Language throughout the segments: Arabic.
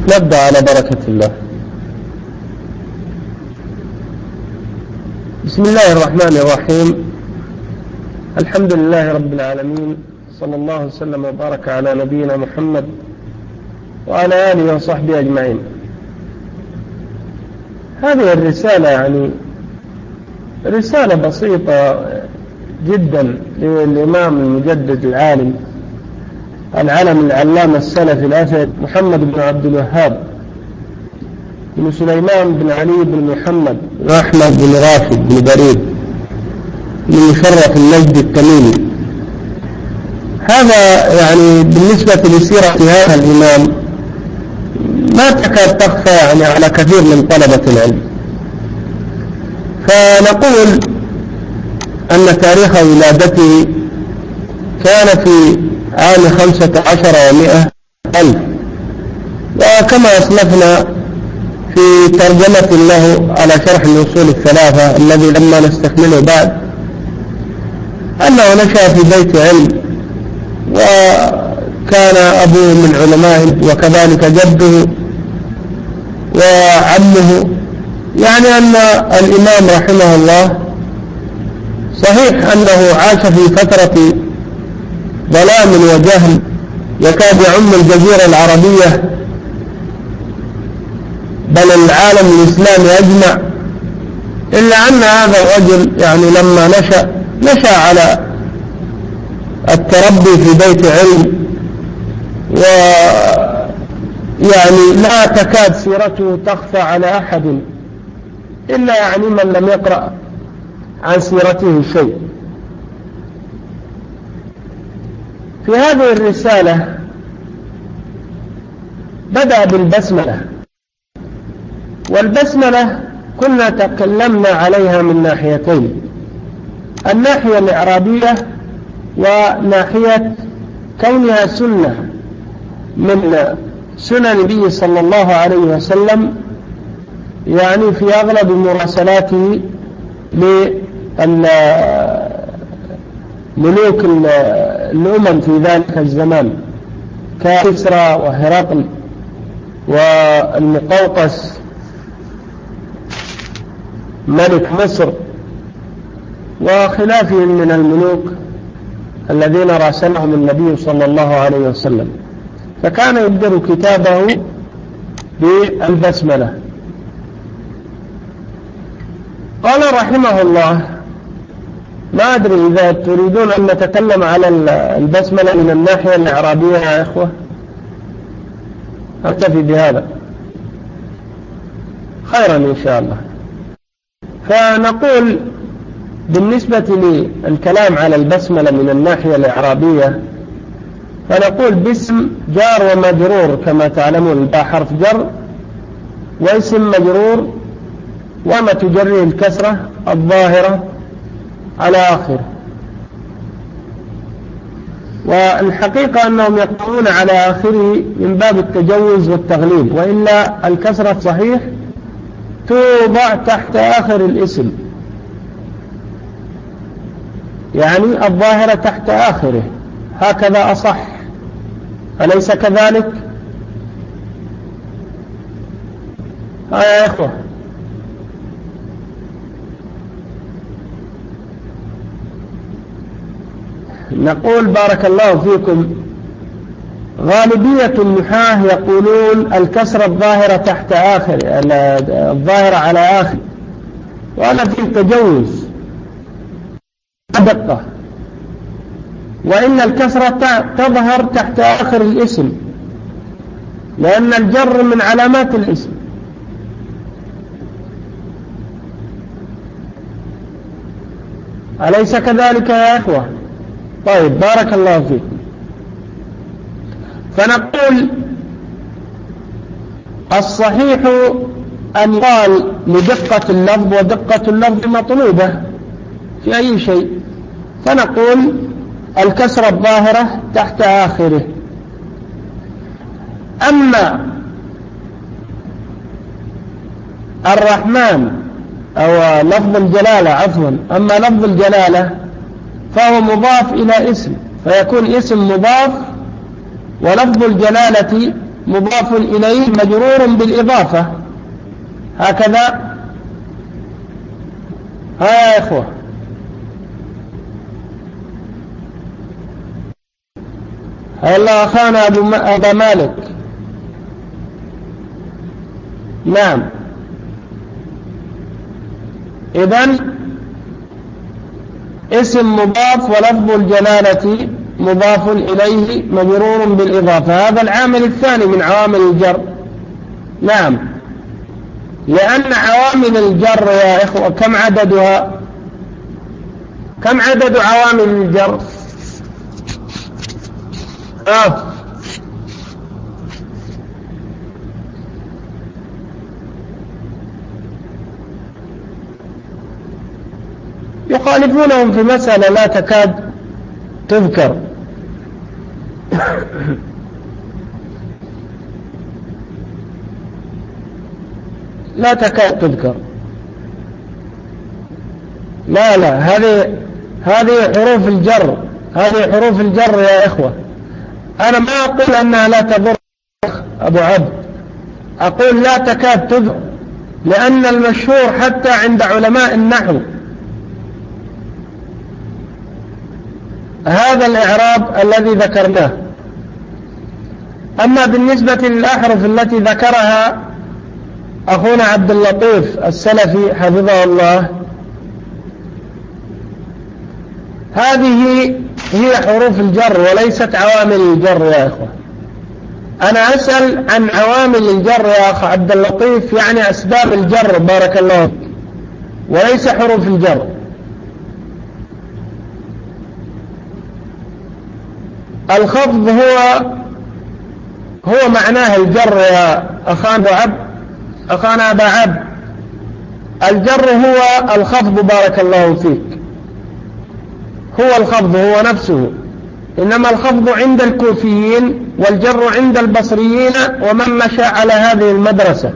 نبدأ على بركة الله. بسم الله الرحمن الرحيم. الحمد لله رب العالمين، صلى الله وسلم وبارك على نبينا محمد وعلى آله وصحبه أجمعين. هذه الرسالة يعني رسالة بسيطة جدا للإمام المجدد العالم العلم العلامة السلفي الأثر محمد بن عبد الوهاب بن سليمان بن علي بن محمد بن أحمد بن راشد بن بريد بن مشرف النجد التميمي. هذا يعني بالنسبة لسيرة هذا الإمام ما تكاد تخفى يعني على كثير من طلبة العلم. فنقول أن تاريخ ولادته كان في عام 15 و100 وكما أسلفنا في ترجمة له على شرح الأصول الثلاثة الذي لما نستكمله بعد، أنه نشأ في بيت علم وكان أبوه من علماء وكذلك جده وعمه. يعني أن الإمام رحمه الله صحيح أنه عاش في فترة ظلام وجهل يكاد يعم الجزيرة العربية بل العالم الإسلامي أجمع، إلا أن هذا الرجل يعني لما نشأ على التربي في بيت علم، ويعني لا تكاد سيرته تخفى على أحد إلا يعني من لم يقرأ عن سيرته شيء. في هذه الرسالة بدأ بالبسملة، والبسملة كنا تكلمنا عليها من ناحيتين: الناحية الإعرابية وناحية كونها سنة من سنن النبي صلى الله عليه وسلم، يعني في أغلب مراسلاته لملوك الأمم في ذلك الزمان ككسرى وهرقل والمقوقس ملك مصر وخلافهم من الملوك الذين راسلهم النبي صلى الله عليه وسلم. فكان يبدأ كتابه بالبسملة. قال رحمه الله: ما أدري إذا تريدون أن نتكلم على البسملة من الناحية الإعرابية يا إخوة، أكتفي بهذا خيرا إن شاء الله. فنقول بالنسبة للكلام على البسملة من الناحية الإعرابية، فنقول باسم جار ومجرور كما تعلمون، الباء حرف جر واسم مجرور وما تجريه الكسرة الظاهرة على آخر. والحقيقة أنهم يقولون على آخره من باب التجوز والتغليل، وإلا الكسرة صحيح توضع تحت آخر الاسم، يعني الظاهرة تحت آخره، هكذا أصح، أليس كذلك؟ يا إخوة، نقول بارك الله فيكم: غالبية النحاة يقولون الكسرة الظاهرة تحت آخر، الظاهرة على آخر، وأنا في تجوز دقة، وإن الكسرة تظهر تحت آخر الاسم، لأن الجر من علامات الاسم. أليس كذلك يا إخوة؟ طيب بارك الله فيكم. فنقول الصحيح أن يقال لدقة اللفظ، ودقة اللفظ مطلوبة في أي شيء، فنقول الكسرة الظاهرة تحت آخره. أما الرحمن أو لفظ الجلالة، عفوا، أما لفظ الجلالة فهو مضاف إلى اسم، فيكون اسم مضاف، ولفظ الجلالة مضاف إليه مجرور بالإضافة، هكذا. ها يا إخوة، هلا أخانا أبا مالك. نعم، إذن اسم مضاف ولفظ الجلالة مضاف إليه مجرور بالإضافة، هذا العامل الثاني من عوامل الجر. نعم، لأن عوامل الجر يا إخوة كم عددها؟ كم عدد عوامل الجر؟ يخالفونهم في مسألة لا تكاد تذكر. لا تكاد تذكر. لا هذه حروف الجر، هذه حروف الجر يا إخوة. أنا ما أقول أنها لا تضر أبو عبد، أقول لا تكاد تذكر، لأن المشهور حتى عند علماء النحو هذا الإعراب الذي ذكرناه. أما بالنسبة للأحرف التي ذكرها أخونا عبد اللطيف السلفي حفظه الله، هذه هي حروف الجر وليست عوامل الجر يا إخوة. أنا أسأل عن عوامل الجر يا أخ عبد اللطيف، يعني أسباب الجر، بارك الله فيك، وليس حروف الجر. الخفض هو معناه الجر يا أخانا أبا عبد. الجر هو الخفض، بارك الله فيك، هو الخفض هو نفسه. إنما الخفض عند الكوفيين والجر عند البصريين ومن مشى على هذه المدرسة.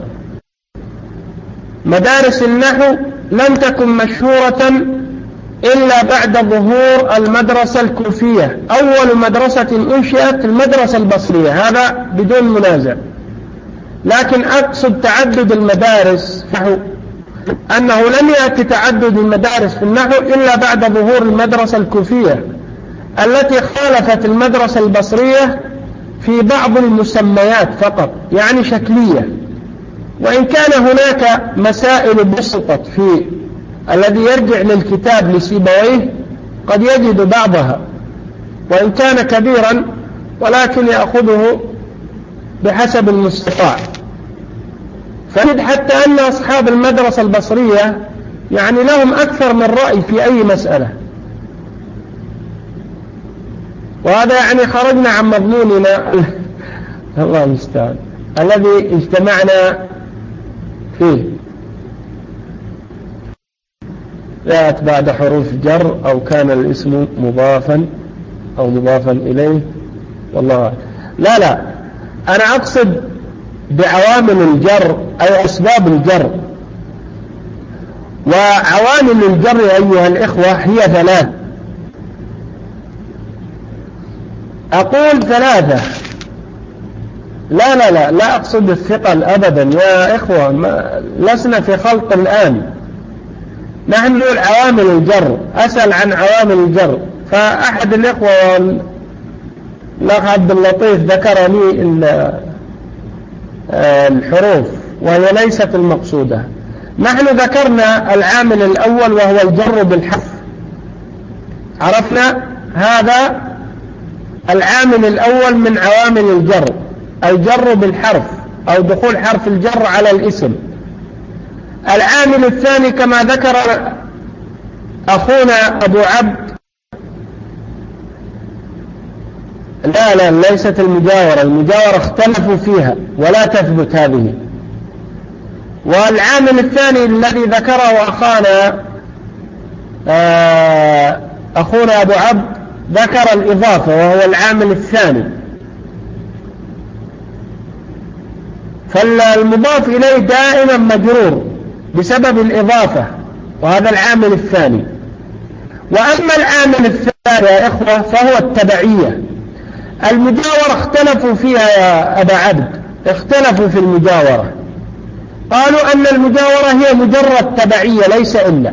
مدارس النحو لم تكن مشهورة إلا بعد ظهور المدرسة الكوفية. أول مدرسة أنشئت المدرسة البصرية، هذا بدون منازع. لكن أقصد تعدد المدارس أنه لم يأتي تعدد المدارس في النحو إلا بعد ظهور المدرسة الكوفية التي خالفت المدرسة البصرية في بعض المسميات فقط، يعني شكلية. وإن كان هناك مسائل بسطت في الذي يرجع للكتاب لسيبويه قد يجد بعضها وإن كان كبيرا، ولكن يأخذه بحسب المستطاع. فنجد حتى أن أصحاب المدرسة البصرية يعني لهم أكثر من رأي في أي مسألة، وهذا يعني خرجنا عن مضموننا الله المستعان الذي اجتمعنا فيه. جاءت بعد حروف جر أو كان الاسم مضافا أو مضافا إليه، والله لا أنا أقصد بعوامل الجر أي أسباب الجر. وعوامل الجر أيها الإخوة هي ثلاث. أقول ثلاثة، لا أقصد الثقل أبدا يا إخوة، لسنا في خلق الآن، نحن نقول عوامل الجر. أسأل عن عوامل الجر، فأحد الإخوة الأخ عبد اللطيف ذكر لي الحروف وهي ليست المقصودة. نحن ذكرنا العامل الأول وهو الجر بالحرف، عرفنا هذا العامل الأول من عوامل الجر، الجر بالحرف أو دخول حرف الجر على الاسم. العامل الثاني كما ذكر أخونا أبو عبد، لا ليست المجاورة اختلفوا فيها ولا تثبت هذه. والعامل الثاني الذي ذكره أخونا أبو عبد ذكر الإضافة وهو العامل الثاني. فالمضاف إليه دائما مجرور بسبب الإضافة، وهذا العامل الثاني. وأما العامل الثاني يا إخوة فهو التبعية. المجاورة اختلفوا فيها يا أبا عبد، اختلفوا في المجاورة، قالوا أن المجاورة هي مجرد تبعية ليس إلا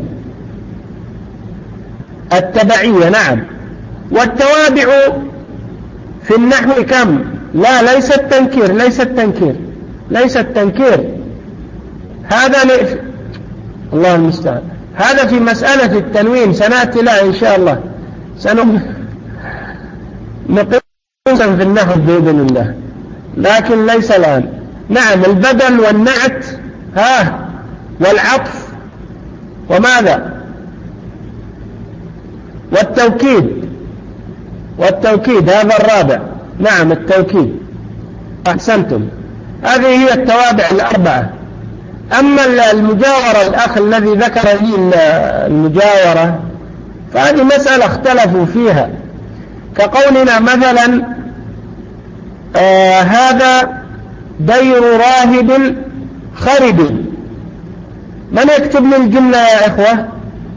التبعية. نعم. والتوابع في النحو كم؟ لا، ليس التنكير، ليس التنكير. هذا الله المستعان. هذا في مسألة التنوين سنأتي لها إن شاء الله، نقيم في النحو بإذن الله، لكن ليس الآن. نعم. البدل والنعت والعطف وماذا؟ والتوكيد هذا الرابع. نعم، التوكيد. أحسنتم، هذه هي التوابع الأربعة. أما المجاورة الأخ الذي ذكر لي المجاورة فهذه مسألة اختلفوا فيها، كقولنا مثلا هذا دير راهب خرب. من يكتب لي الجملة يا إخوة؟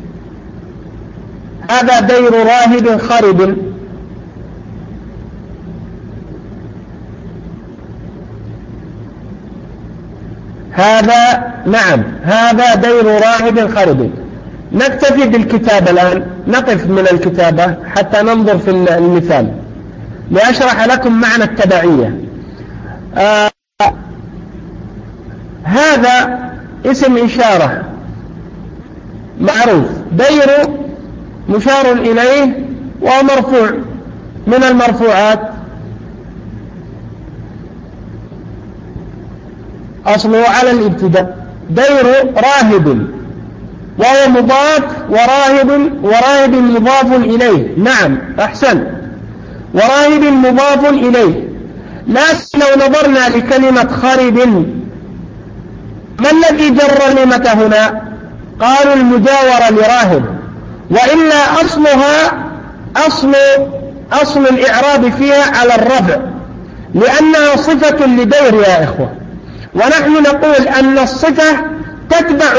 هذا دير راهب خرب. هذا دير راهب خرب. نكتفي بالكتابة الآن، نقف من الكتابة حتى ننظر في المثال لأشرح لكم معنى التبعية. هذا اسم إشارة معروف، دير مشار إليه ومرفوع من المرفوعات، أصله على الابتداء. دير راهب وهو مضاف، وراهب مضاف إليه. نعم، أحسن، وراهب مضاف إليه. لكن لو نظرنا لكلمة خرب، ما الذي جر لمة هنا؟ قالوا المجاورة لراهب، وإلا أصلها أصل الإعراب فيها على الرفع، لأنها صفة لدير يا إخوة. ونحن نقول أن الصفة تتبع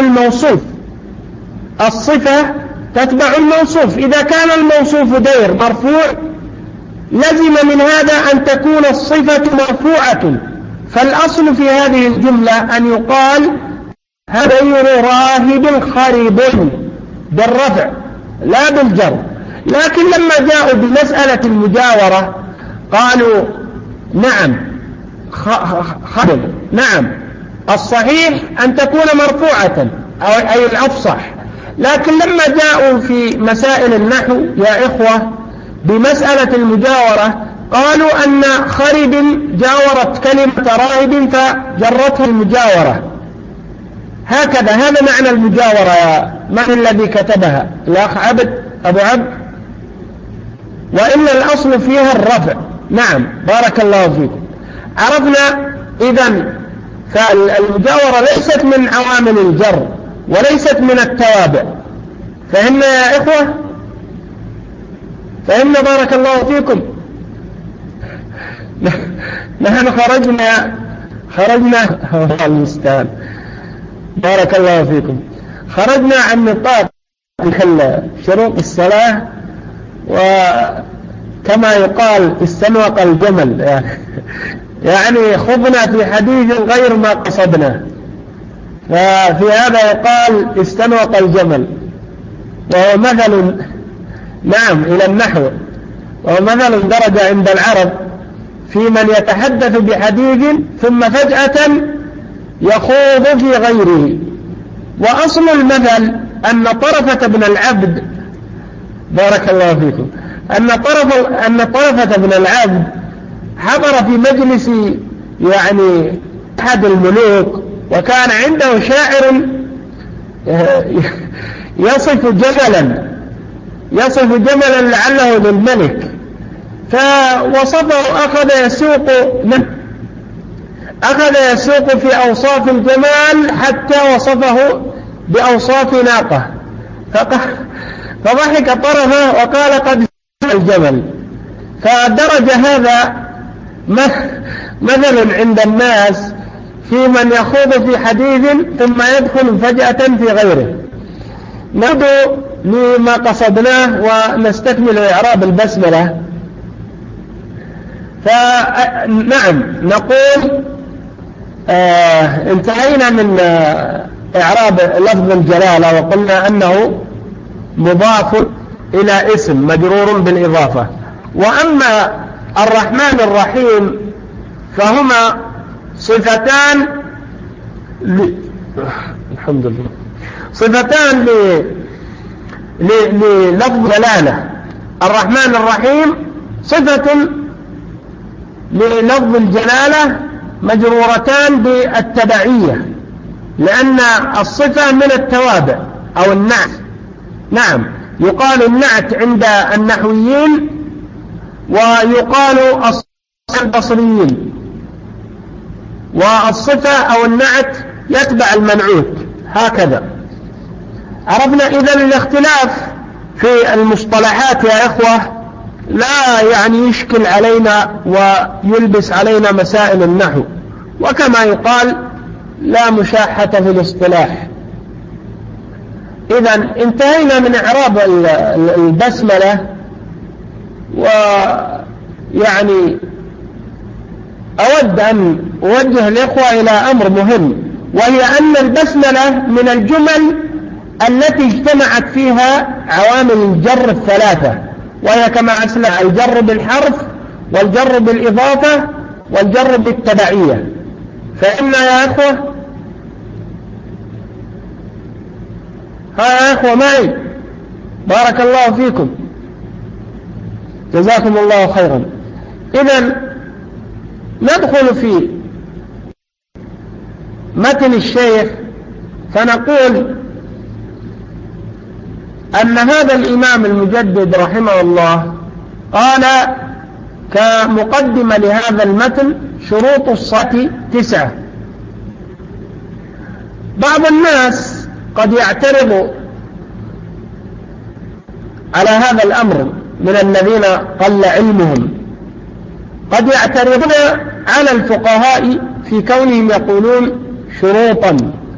الموصوف. إذا كان الموصوف دير مرفوع لزم من هذا أن تكون الصفة مرفوعة، فالأصل في هذه الجملة أن يقال هذا دير راهب خرب بالرفع لا بالجر. لكن لما جاءوا بمسألة المجاورة قالوا نعم خرب. نعم، الصحيح أن تكون مرفوعة أي الأفصح. لكن لما جاءوا في مسائل النحو يا إخوة بمسألة المجاورة قالوا أن خرب جاورت كلمة راهب فجرتها المجاورة. هكذا، هذا معنى المجاورة. من الذي كتبها؟ الأخ أبو عبد. وإن الأصل فيها الرفع. نعم، بارك الله فيكم. عرفنا إذن فالمجاورة ليست من عوامل الجر وليست من التوابع. فهمنا يا إخوة؟ فهمنا بارك الله فيكم. نحن خرجنا المستعان. بارك الله فيكم. خرجنا عن نطاق شروط الصلاة، وكما يقال استنوق الجمل، يعني خضنا في حديث غير ما قصدنا. ففي هذا يقال استنوق الجمل، وهو مثل نعم إلى النحو، وهو مثل درجة عند العرب في من يتحدث بحديث ثم فجأة يخوض في غيره. وأصل المثل أن طرفة بن العبد بارك الله فيكم أن طرفة بن العبد حضر في مجلس يعني أحد الملوك، وكان عنده شاعر يصف جملا لعله للملك، فوصفه أخذ يسوق في أوصاف الجمال حتى وصفه بأوصاف ناقة، فضحك طرفه وقال قد الجمل. فدرج هذا مثل عند الناس في من يخوض في حديث ثم يدخل فجأة في غيره. نبدو لما قصدناه ونستكمل إعراب البسملة. فنعم نقول انتهينا من إعراب لفظ الجلالة، وقلنا أنه مضاف إلى اسم مجرور بالإضافة. وأما الرحمن الرحيم فهما صفتان الحمد لله، صفتان للفظ جلالة. الرحمن الرحيم صفة للفظ الجلالة مجرورتان بالتبعية، لأن الصفة من التوابع أو النعت. نعم، يقال النعت عند النحويين ويقال البصريين، والصفة أو النعت يتبع المنعوت هكذا. عرفنا إذن الاختلاف في المصطلحات يا إخوة لا يعني يشكل علينا ويلبس علينا مسائل النحو، وكما يقال لا مشاحة في الاصطلاح. إذن انتهينا من إعراب البسملة، ويعني أود أن أوجه الإخوة إلى أمر مهم، وهي أن البسملة من الجمل التي اجتمعت فيها عوامل الجر الثلاثة، وهي كما أسلع الجر بالحرف والجر بالإضافة والجر بالتبعية. فإن يا أخوة يا أخوة معي بارك الله فيكم جزاكم الله خيرا. إذن ندخل في متن الشيخ فنقول أن هذا الإمام المجدد رحمه الله قال كمقدمة لهذا المتن: شروط الصلاة 9. بعض الناس قد يعترض على هذا الأمر من الذين قل علمهم، قد يعترضون على الفقهاء في كونهم يقولون شروطا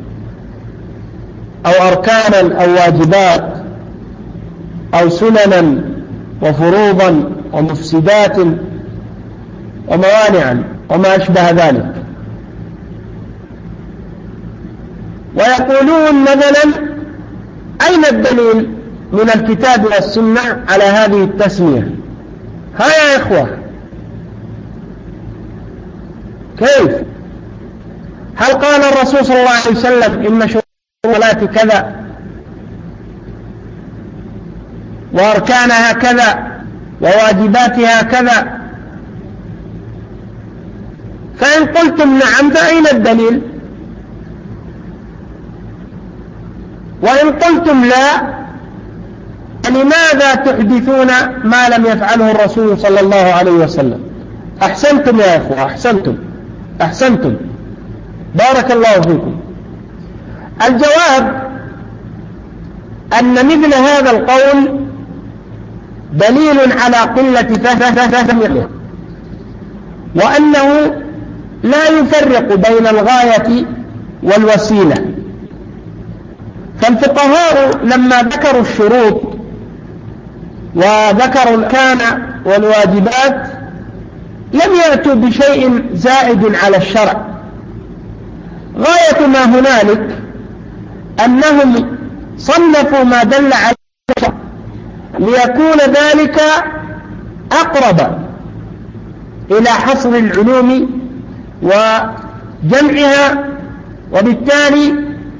أو أركانا أو واجبات أو سننا وفروضا ومفسدات وموانعا وما أشبه ذلك، ويقولون مثلا: أين الدليل من الكتاب والسنة على هذه التسمية؟ ها يا إخوة، كيف؟ هل قال الرسول صلى الله عليه وسلم إن شروط الصلاة كذا وأركانها كذا وواجباتها كذا؟ فإن قلتم نعم فأين الدليل؟ وإن قلتم لا لماذا تحدثون ما لم يفعله الرسول صلى الله عليه وسلم؟ أحسنتم يا أخوة، أحسنتم بارك الله فيكم. الجواب أن مثل هذا القول دليل على قلة فهمه، وأنه لا يفرق بين الغاية والوسيلة. فالفقهاء لما ذكروا الشروط وذكروا الأركان والواجبات لم يأتوا بشيء زائد على الشرع. غاية ما هنالك أنهم صنفوا ما دل على الشرع ليكون ذلك أقرب إلى حصر العلوم وجمعها، وبالتالي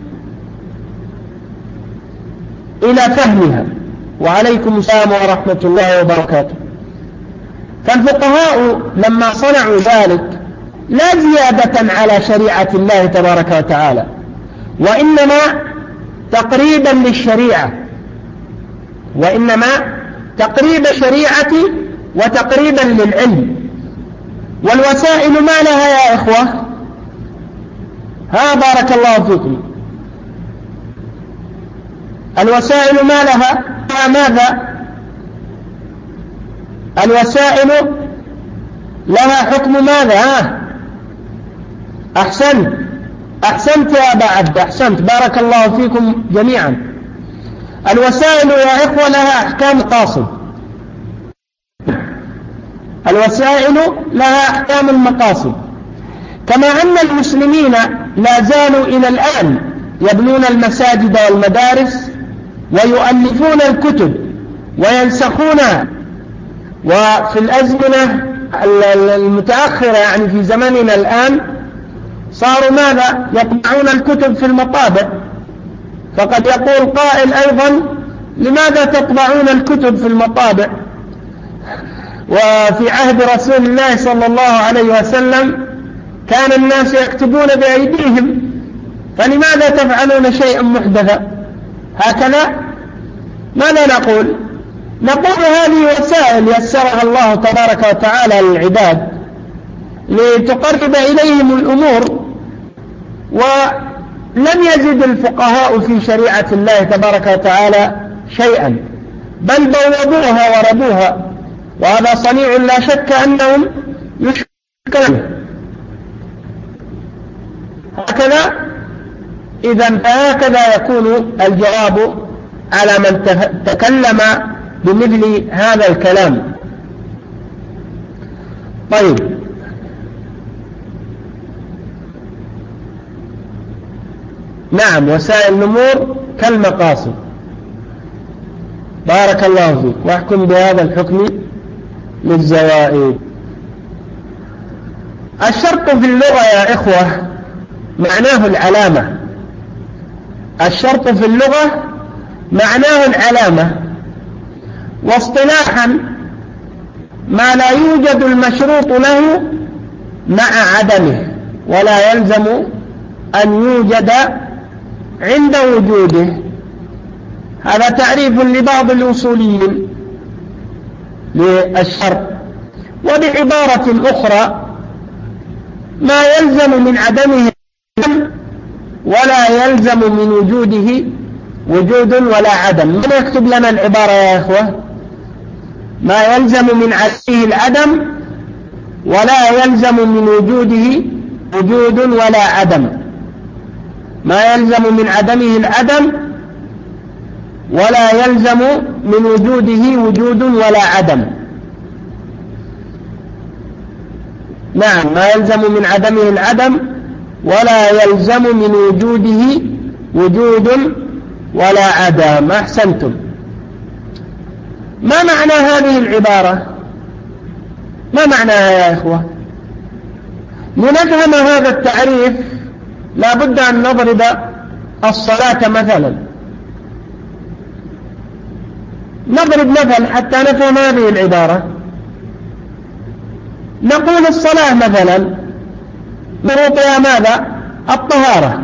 إلى فهمها. وعليكم السلام ورحمة الله وبركاته. فالفقهاء لما صنعوا ذلك لا زيادة على شريعة الله تبارك وتعالى، وإنما تقريبا للشريعة، وإنما تقريب الشريعة وتقريبا للعلم. والوسائل ما لها يا إخوة؟ ها بارك الله فيكم، الوسائل ما لها؟ ماذا؟ الوسائل لها حكم ماذا؟ أحسنت يا أبا عبد، أحسنت بارك الله فيكم جميعا. الوسائل يا إخوة لها أحكام قاصد، الوسائل لها أحكام المقاصد. كما أن المسلمين لا زالوا إلى الآن يبنون المساجد والمدارس ويؤلفون الكتب وينسخونها. وفي الأزمنة المتأخرة يعني في زمننا الآن صاروا ماذا؟ يطبعون الكتب في المطابع. فقد يقول قائل أيضا: لماذا تطبعون الكتب في المطابع وفي عهد رسول الله صلى الله عليه وسلم كان الناس يكتبون بأيديهم، فلماذا تفعلون شيئا محدثا؟ هكذا ماذا نقول؟ نقول هذه وسائل يسرها الله تبارك وتعالى للعباد لتقرب إليهم الأمور، ولم يزد الفقهاء في شريعة الله تبارك وتعالى شيئا، بل بوضوها وربوها، وهذا صنيع لا شك أنهم يشكلون هكذا. إذن فهكذا يكون الجواب على من تكلم بمثل هذا الكلام. طيب، نعم، وسائل الأمور كالمقاصد. بارك الله فيك. واحكم بهذا الحكم للزوائد. الشرط في اللغة يا إخوة معناه العلامة. الشرط في اللغة معناه العلامة، واصطلاحا ما لا يوجد المشروط له مع عدمه، ولا يلزم أن يوجد عند وجوده. هذا تعريف لبعض الأصوليين للشرط. وبعبارة أخرى ما يلزم من عدمه ولا يلزم من وجوده وجود ولا عدم. من يكتب لنا العبارة يا إخوة؟ ما يلزم من عدمه العدم ولا يلزم من وجوده وجود ولا عدم. ما يلزم من عدمه العدم ولا يلزم من وجوده وجود ولا عدم. نعم، ما يلزم من عدمه العدم ولا يلزم من وجوده وجود ولا عدم. أحسنتم. ما معنى هذه العبارة؟ ما معناها يا إخوة؟ لنفهم هذا التعريف لا بد أن نضرب الصلاة مثلا. نضرب مثل حتى نفهم هذه العبارة. نقول الصلاة مثلا شروطها ماذا؟ الطهارة.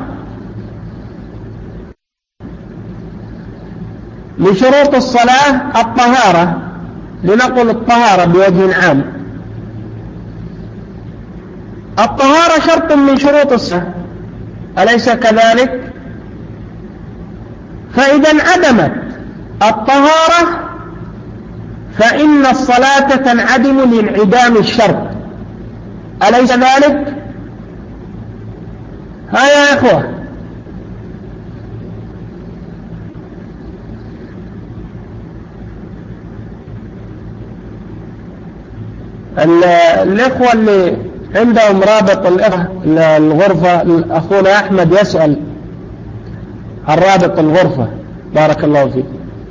من شروط الصلاة الطهارة، لنقل الطهارة بوجه عام. الطهارة شرط من شروط الصلاة، أليس كذلك؟ فإذا انعدمت الطهارة فإن الصلاة تنعدم لانعدام الشرط، أليس ذلك؟ ها يا إخوة؟ الإخوة اللي عندهم رابط الغرفة، أخونا أحمد يسأل عن رابط الغرفة. بارك الله فيك.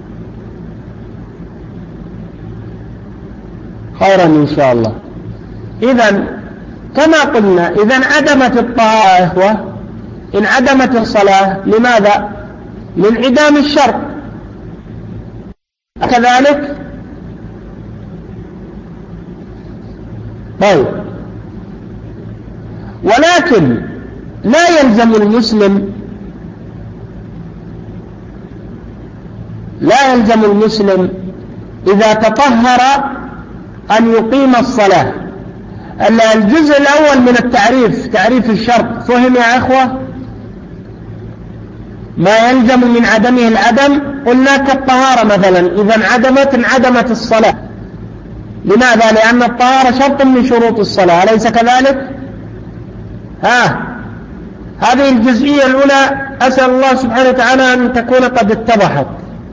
خيرا إن شاء الله. إذن كما قلنا، إذا انعدمت الطهارة يا إخوة انعدمت الصلاة. لماذا؟ لانعدام الشرط. كذلك. طيب، ولكن لا يلزم المسلم إذا تطهر أن يقيم الصلاة. الجزء الأول من التعريف، تعريف الشرط، فهم يا أخوة؟ ما يلزم من عدمه العدم، قلنا كالطهارة مثلا، إذا انعدمت الصلاة. لماذا؟ لأن الطهارة شرط من شروط الصلاة، أليس كذلك؟ هذه الجزئية الأولى أسأل الله سبحانه وتعالى أن تكون قد اتضحت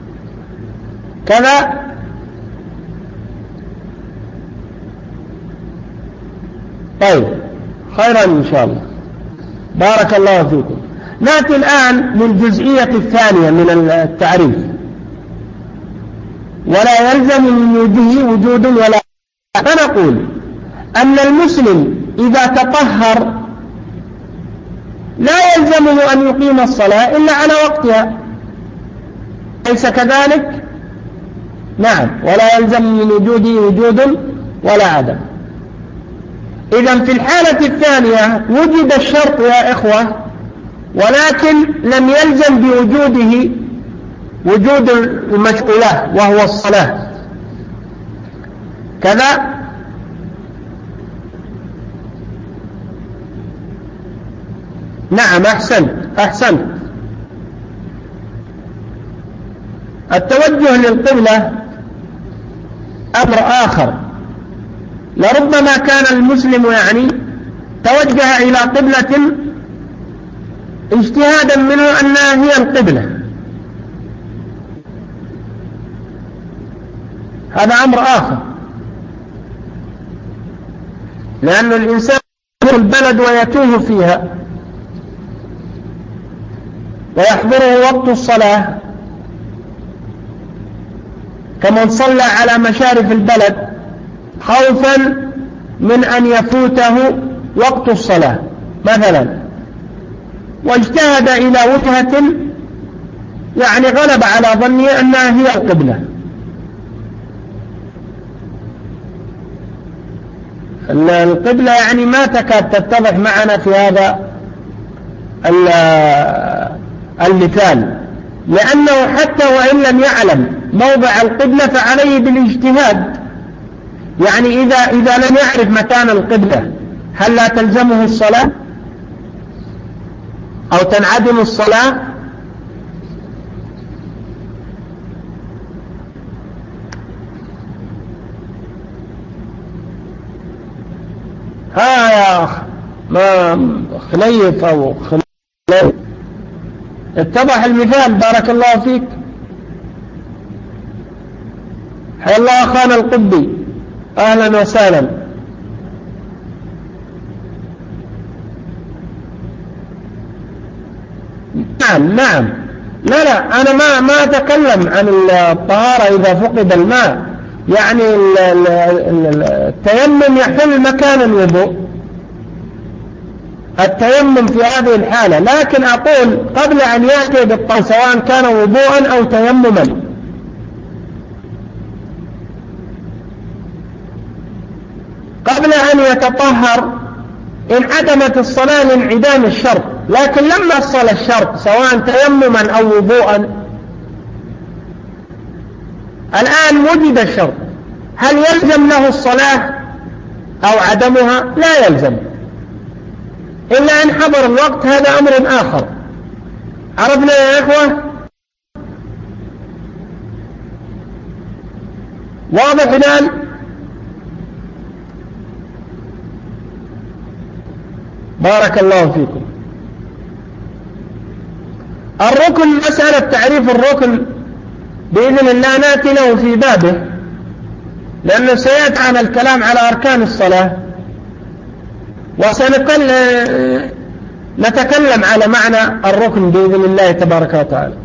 كذا. طيب، خيرا إن شاء الله. بارك الله فيكم. نأتي الآن للجزئية الثانية من التعريف. ولا يلزم من وجوده وجود ولا. فنقول أن المسلم إذا تطهر لا يلزمه أن يقيم الصلاة إلا على وقتها، أليس كذلك؟ نعم، ولا يلزم من وجوده وجود ولا عدم. إذن في الحالة الثانية وجد الشرط يا إخوة، ولكن لم يلزم بوجوده وجود المشغولات وهو الصلاة. كذا نعم، أحسنت. التوجه للقبلة أمر آخر. لربما كان المسلم توجه إلى قبلة اجتهادا منه أنها هي القبلة، هذا أمر آخر، لأن الإنسان يدخل البلد ويتوه فيها ويحضره وقت الصلاة، كمن صلى على مشارف البلد خوفا من أن يفوته وقت الصلاة مثلا، واجتهد إلى وجهة غلب على ظنه أنها هي القبلة. القبلة ما تكاد تتضح معنا في هذا المثال، لأنه حتى وإن لم يعلم موضع القبلة فعليه بالاجتهاد. إذا لم يعرف مكان القبلة هل لا تلزمه الصلاة أو تنعدم الصلاة؟ يا أخ ما خليف أو خليف، اتضح المثال. بارك الله فيك. حيا الله أخانا القبي، أهلا وسهلا. نعم. لا أنا ما أتكلم عن الطهارة إذا فقد الماء، التيمم يحل مكان الوضوء، التيمم في هذه الحالة. لكن أقول قبل أن يأتي بالطهارة سواء كان وضوءا أو تيمما، قبل أن يتطهر انعدمت الصلاة لانعدام الشرط، لكن لما حصل الشرط سواء تيمما أو وضوءا الآن وجد الشرط، هل يلزم له الصلاة أو عدمها؟ لا يلزم، إلا أن حضر الوقت، هذا أمر آخر. عرفنا يا إخوة؟ واضح الآن؟ بارك الله فيكم. الركن، مسألة تعريف الركن بإذن الله نأتي له في بابه، لأنه سيأتي عن الكلام على أركان الصلاة، نتكلم على معنى الركن بإذن الله تبارك وتعالى.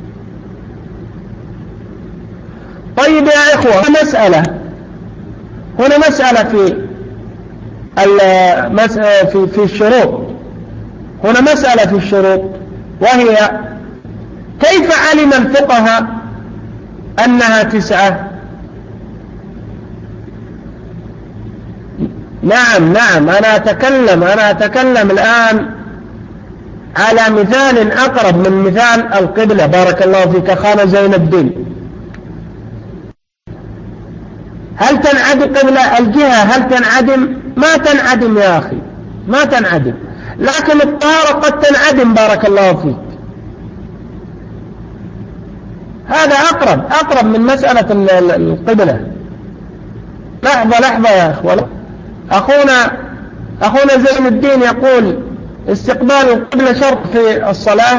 طيب يا إخوة، هنا مسألة في الشروط، هنا مسألة في الشروط، وهي كيف علم الفقهاء أنها 9؟ نعم أنا أتكلم الآن على مثال أقرب من مثال القبلة. بارك الله فيك أخانا زين الدين. هل تنعدم قبلة الجهة؟ هل تنعدم؟ ما تنعدم يا أخي، ما تنعدم، لكن الطهارة قد تنعدم. بارك الله فيك. هذا أقرب من مسألة القبلة. لحظة يا أخوة، أخونا زين الدين يقول استقبال القبلة شرط في الصلاة.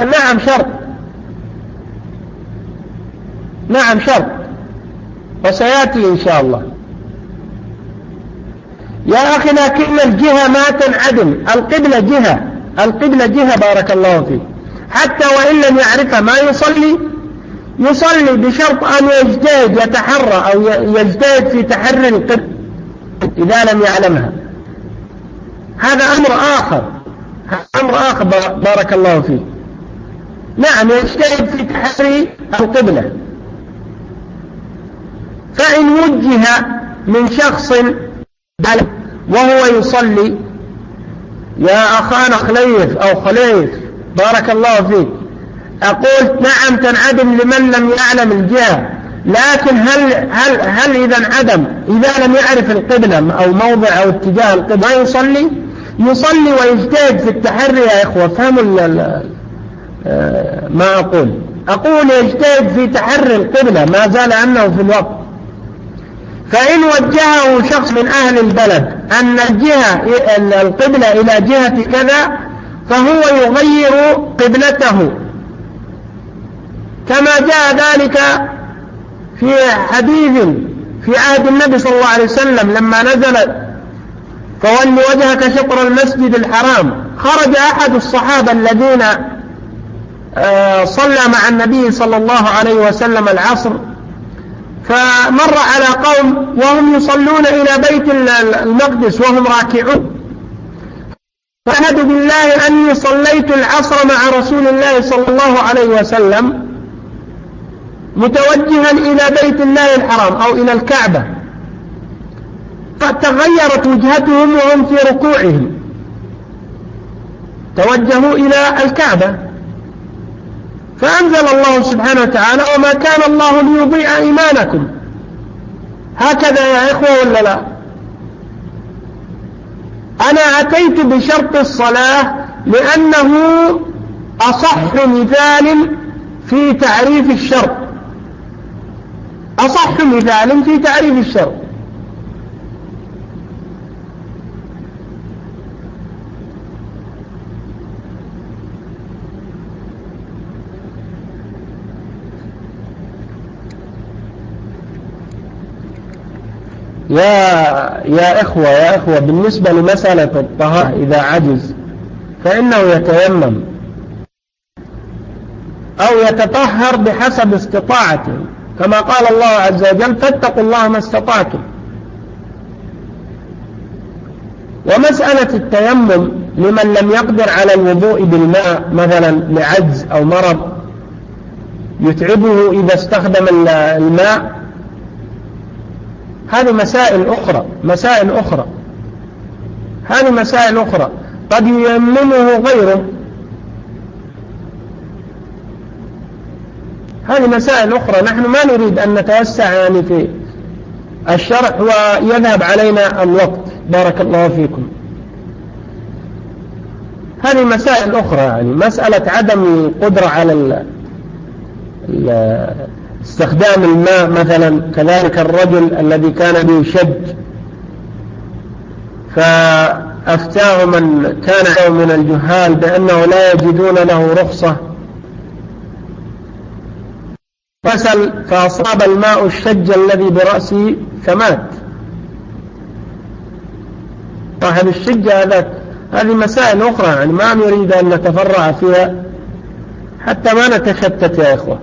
نعم شرط، وسيأتي إن شاء الله. يا أخي لكن الجهة ما تنعدم، القبلة جهة بارك الله فيك، حتى وإن لم يعرفها ما يصلي بشرط أن يجتهد يتحرى أو يجتهد في تحري القبلة إذا لم يعلمها. هذا أمر آخر بارك الله فيك. نعم يجتهد في تحري القبلة. فإن وجه من شخص وهو يصلي، يا أخانا خليف أو خليف بارك الله فيك، أقول نعم تنعدم لمن لم يعلم الجهة، لكن هل إذا انعدم إذا لم يعرف القبلة أو موضع أو اتجاه القبلة يصلي ويجتهد في التحري؟ يا إخوة فهموا ما أقول يجتهد في تحري القبلة ما زال أنه في الوقت. فإن وجهه شخص من أهل البلد أن القبلة إلى جهة كذا فهو يغير قبلته، كما جاء ذلك في حديث في عهد النبي صلى الله عليه وسلم لما نزل فول وجهك شطر المسجد الحرام، خرج أحد الصحابة الذين صلى مع النبي صلى الله عليه وسلم العصر، فمر على قوم وهم يصلون إلى بيت المقدس وهم راكعون، فأشهد بالله أني صليت العصر مع رسول الله صلى الله عليه وسلم متوجها إلى بيت الله الحرام أو إلى الكعبة، فتغيرت وجهتهم وهم في ركوعهم، توجهوا إلى الكعبة، فأنزل الله سبحانه وتعالى وما كان الله ليضيع إيمانكم. هكذا يا إخوة ولا لا؟ أنا أتيت بشرط الصلاة لأنه أصح مثال في تعريف الشرط، أصح مثال في تعريف الشرط. يا إخوة بالنسبة لمسألة الطهارة إذا عجز فإنه يتيمم أو يتطهر بحسب استطاعته، كما قال الله عز وجل فاتقوا الله ما استطعتم. ومسألة التيمم لمن لم يقدر على الوضوء بالماء مثلا لعجز أو مرض يتعبه إذا استخدم الماء، هذه مسائل أخرى قد ييممه غيره، هذه مسائل أخرى. نحن ما نريد أن نتوسع يعني في الشرح ويذهب علينا الوقت بارك الله فيكم. هذه مسائل أخرى، يعني مسألة عدم القدرة على استخدام الماء مثلا، كذلك الرجل الذي كان بيشج فأفتاه من كان من الجهال بأنه لا يجدون له رخصة، فسل فأصاب الماء الشج الذي برأسه فمات صاحب الشج هذه مسائل أخرى، يعني ما نريد أن نتفرع فيها حتى ما نتشتت يا إخوة.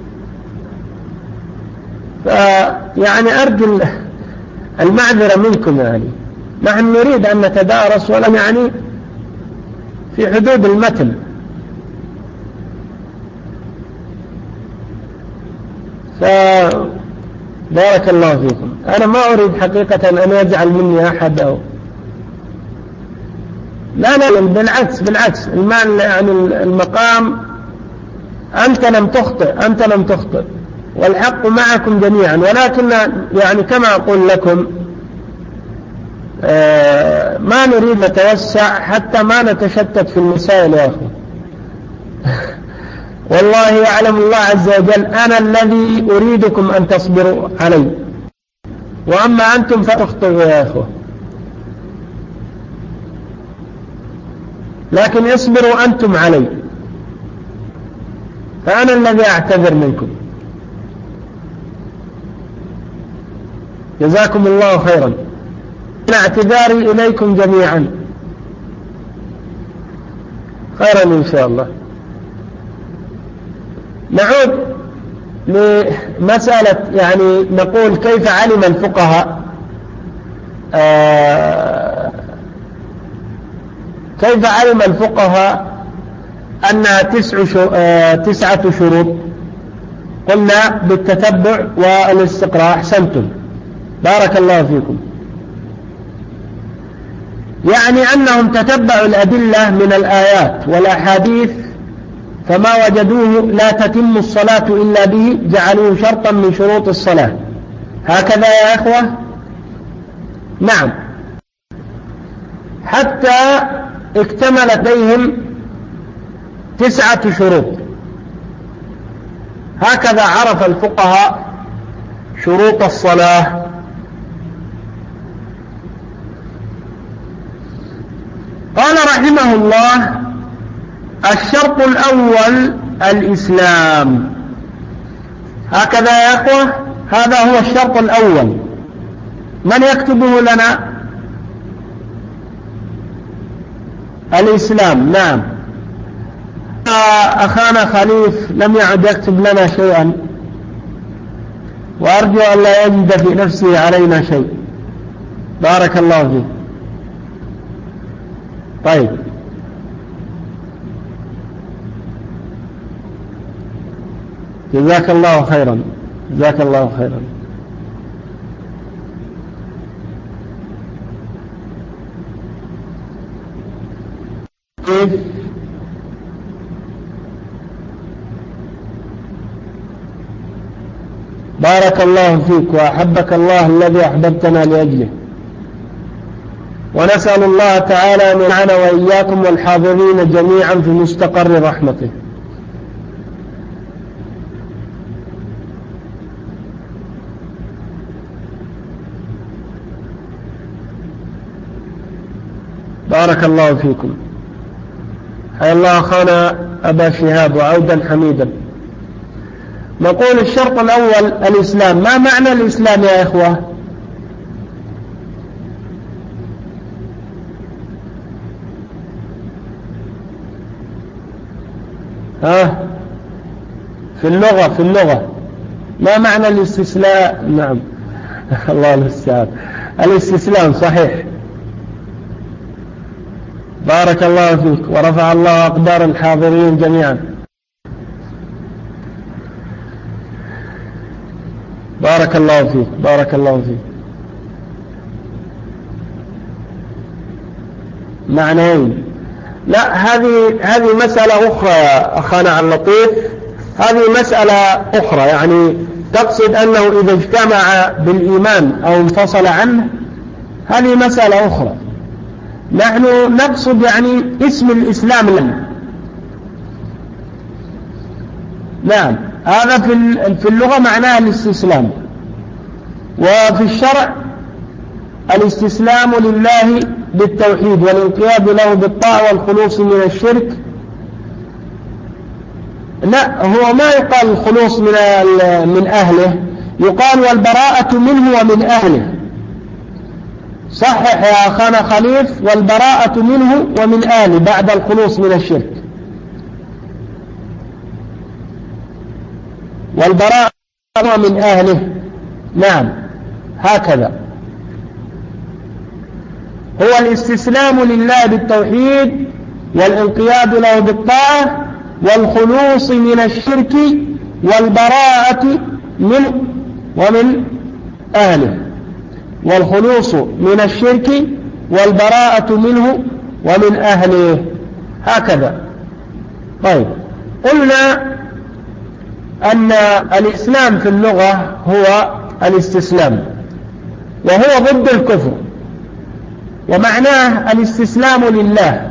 فيعني أرجو المعذرة منكم، يعني نحن نريد أن نتدارس ولم يعني في حدود المتن. فبارك الله فيكم. أنا ما أريد حقيقة أن يجعل مني أحد أو لا بالعكس المال يعني المقام أنت لم تخطئ والحق معكم جميعا، ولكن يعني كما أقول لكم ما نريد نتوسع حتى ما نتشتت في المسائل يا أخي. والله يعلم الله عز وجل أنا الذي أريدكم أن تصبروا علي، وأما أنتم فتخطئوا يا أخوة، لكن اصبروا أنتم علي، فأنا الذي أعتذر منكم. جزاكم الله خيرا. اعتذاري إليكم جميعا. خيرا إن شاء الله. نعود لمسألة، يعني نقول كيف علم الفقهاء أنها 9 شروط؟ قلنا بالتتبع والاستقراء. أحسنتم، بارك الله فيكم. يعني أنهم تتبعوا الأدلة من الآيات والأحاديث، فما وجدوه لا تتم الصلاة إلا به جعلوه شرطا من شروط الصلاة. هكذا يا إخوة؟ نعم، حتى اكتملت لديهم 9 شروط. هكذا عرف الفقهاء شروط الصلاة. قال رحمه الله: الشرط الأول الإسلام. هكذا يا أخوة، هذا هو الشرط الأول. من يكتبه لنا؟ الإسلام. نعم، أخانا خليف لم يعد يكتب لنا شيئا، وأرجو أن لا يجد في نفسه علينا شيء. بارك الله فيه. طيب، جزاك الله خيرا، جزاك الله خيرا. بارك الله فيك وأحبك الله الذي أحببتنا لأجله، ونسأل الله تعالى أن ينعنا وإياكم والحاضرين جميعا في مستقر رحمته. بارك الله فيكم. حيا الله أخانا أبا شهاب وعودا حميدا. نقول الشرط الأول الإسلام. ما معنى الإسلام يا إخوة؟ في اللغة ما معنى الاستسلام؟ نعم الله المستعان. الاستسلام صحيح. بارك الله فيك ورفع الله أقدار الحاضرين جميعا. بارك الله فيك، بارك الله فيك. معنيين؟ لا، هذه مسألة أخرى يا أخانا اللطيف، هذه مسألة أخرى. يعني تقصد أنه إذا اجتمع بالإيمان أو انفصل عنه، هذه مسألة أخرى. نحن نقصد يعني اسم الإسلام لنا. نعم، هذا في اللغة معناه الاستسلام، وفي الشرع الاستسلام لله بالتوحيد والانقياد له بالطاعة والخلوص من الشرك. لا، هو ما يقال الخلوص من أهله، يقال والبراءة منه ومن أهله. صحح يا أخانا خليف، والبراءة منه ومن أهله بعد الخلوص من الشرك. والبراءة من أهله. نعم، هكذا هو الاستسلام لله بالتوحيد والانقياد له بالطاعة والخلوص من الشرك والبراءة منه ومن أهله. والخلوص من الشرك والبراءة منه ومن أهله، هكذا. طيب، قلنا أن الإسلام في اللغة هو الاستسلام، وهو ضد الكفر، ومعناه الاستسلام لله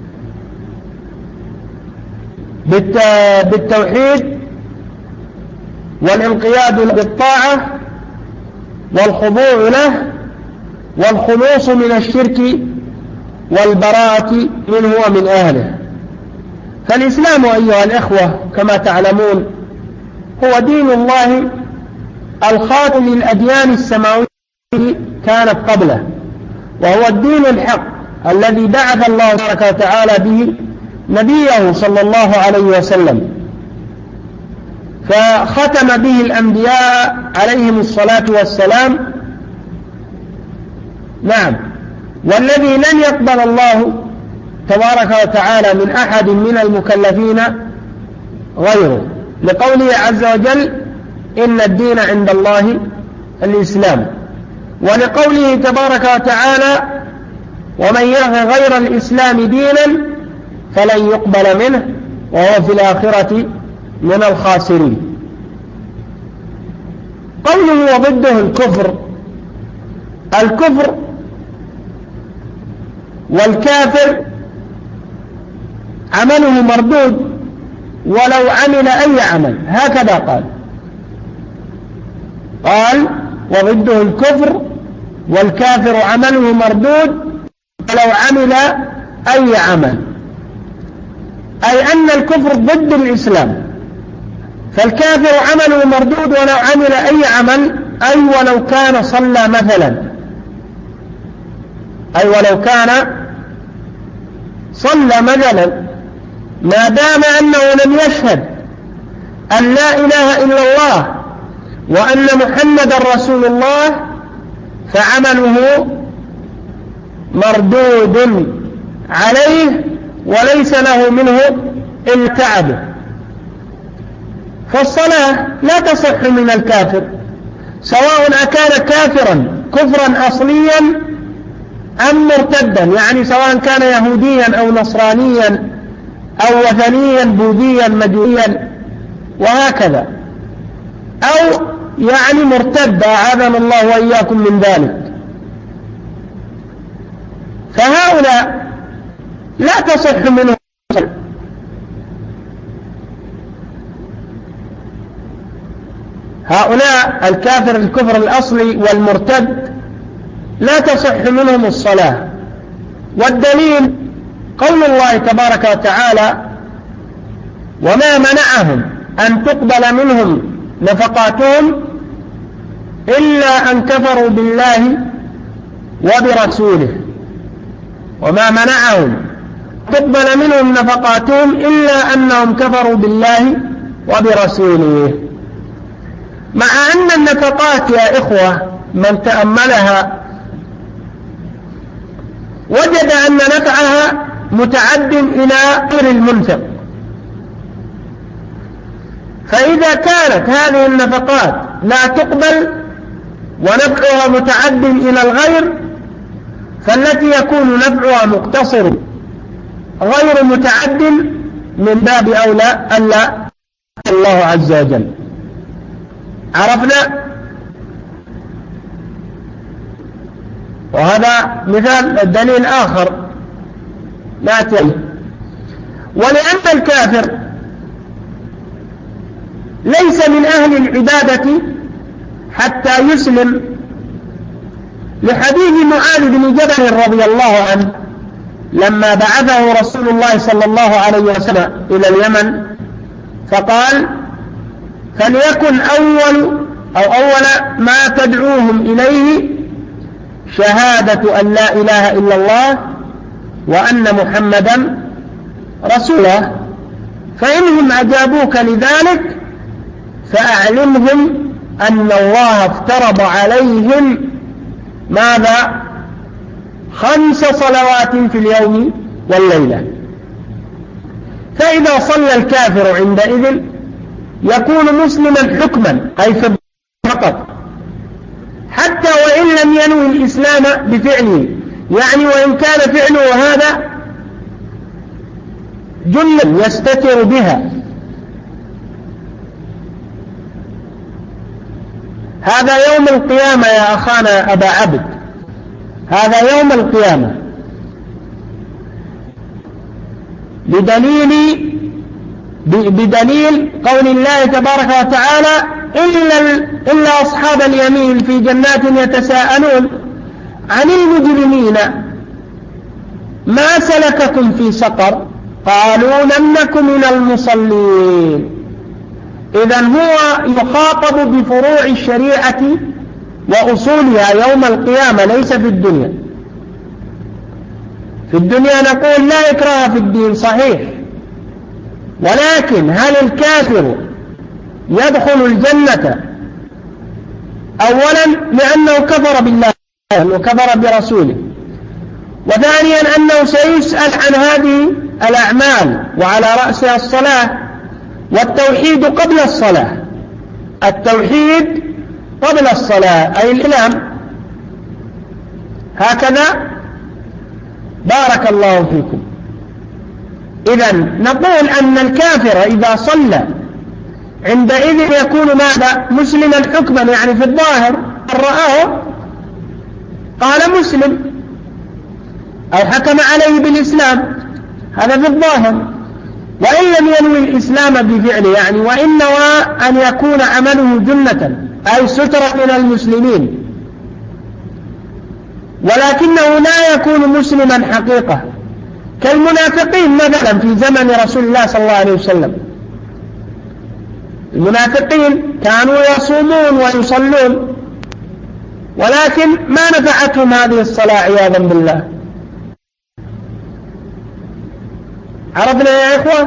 بالتوحيد والانقياد بالطاعة والخضوع له والخلوص من الشرك والبراءة منه ومن أهله. فالإسلام أيها الإخوة كما تعلمون هو دين الله الخاتم للأديان السماوية كانت قبله، وهو الدين الحق الذي بعث الله تبارك وتعالى به نبيه صلى الله عليه وسلم، فختم به الأنبياء عليهم الصلاة والسلام. نعم، والذي لن يقبل الله تبارك وتعالى من أحد من المكلفين غيره، لقوله عز وجل: إن الدين عند الله الإسلام، ولقوله تبارك وتعالى: ومن يبغ غير الإسلام دينا فلن يقبل منه وهو في الآخرة من الخاسرين. قوله وضده الكفر، الكفر والكافر عمله مردود ولو عمل أي عمل، هكذا قال وضده الكفر والكافر عمله مردود ولو عمل أي عمل، أي أن الكفر ضد الإسلام، فالكافر عمله مردود ولو عمل أي عمل، أي ولو كان صلى مثلا، أي ولو كان صلى مثلا، ما دام أنه لم يشهد أن لا إله إلا الله وأن محمد رسول الله فعمله مردود عليه وليس له منه إلا تعبه. فالصلاة لا تصح من الكافر، سواء أكان كافرا كفرا أصليا أم مرتدا، يعني سواء كان يهوديا أو نصرانيا أو وثنيا بوذيا مجوسيا وهكذا، أو يعني مرتدا، أعاذنا الله وإياكم من ذلك، فهؤلاء لا تصح منهم. هؤلاء الكافر الكفر الأصلي والمرتد لا تصح منهم الصلاة، والدليل قول الله تبارك وتعالى: وما منعهم أن تقبل منهم نفقاتهم إلا أن كفروا بالله وبرسوله. وما منعهم تقبل منهم نفقاتهم إلا أنهم كفروا بالله وبرسوله. مع أن النفقات يا إخوة من تأملها وجد أن نفعها متعد إلى غير المنفق، فإذا كانت هذه النفقات لا تقبل ونفعها متعد إلى الغير، فالتي يكون نفعها مقتصر غير متعد من باب أولى ألا الله عز وجل. عرفنا؟ وهذا مثال الدليل آخر نأتي. ولأن الكافر ليس من أهل العبادة حتى يسلم، لحديث معاذ بن جبل رضي الله عنه لما بعثه رسول الله صلى الله عليه وسلم إلى اليمن، فقال: فليكن أول ما تدعوهم إليه شهادة أن لا إله إلا الله وأن محمدا رسول الله، فإنهم أجابوك لذلك فأعلمهم أن الله افترض عليهم ماذا؟ 5 صلوات في اليوم والليلة. فإذا صلى الكافر عندئذ يكون مسلما حكما، أي في فقط، حتى وإن لم ينوي الإسلام بفعله، يعني وإن كان فعله هذا جملة يستتر بها. هذا يوم القيامة يا أخانا أبا عبد، هذا يوم القيامة، بدليل قول الله تبارك وتعالى: إلا أصحاب اليمين في جنات يتساءلون عن المجرمين ما سلككم في سقر قالوا لم نك من المصلين. إذن هو يخاطب بفروع الشريعة وأصولها يوم القيامة، ليس في الدنيا. في الدنيا نقول لا إكراه في الدين صحيح، ولكن هل الكافر يدخل الجنة؟ أولا لأنه كفر بالله وكفر برسوله، وثانيا أنه سيسأل عن هذه الأعمال وعلى رأسها الصلاة، والتوحيد قبل الصلاة، التوحيد قبل الصلاة أي الإسلام. هكذا بارك الله فيكم. إذن نقول أن الكافر إذا صلى عندئذ يكون ماذا؟ مسلما حكما، يعني في الظاهر رآه قال مسلم أو حكم عليه بالإسلام، هذا في الظاهر، وإن لم ينوي الإسلام بفعله، يعني وإن نوى أن يكون عمله جنة أي سترة من المسلمين، ولكنه لا يكون مسلما حقيقة، كالمنافقين مثلا في زمن رسول الله صلى الله عليه وسلم. المنافقين كانوا يصومون ويصلون، ولكن ما نفعتهم هذه الصلاة عياذا بالله. عرفنا يا إخوة؟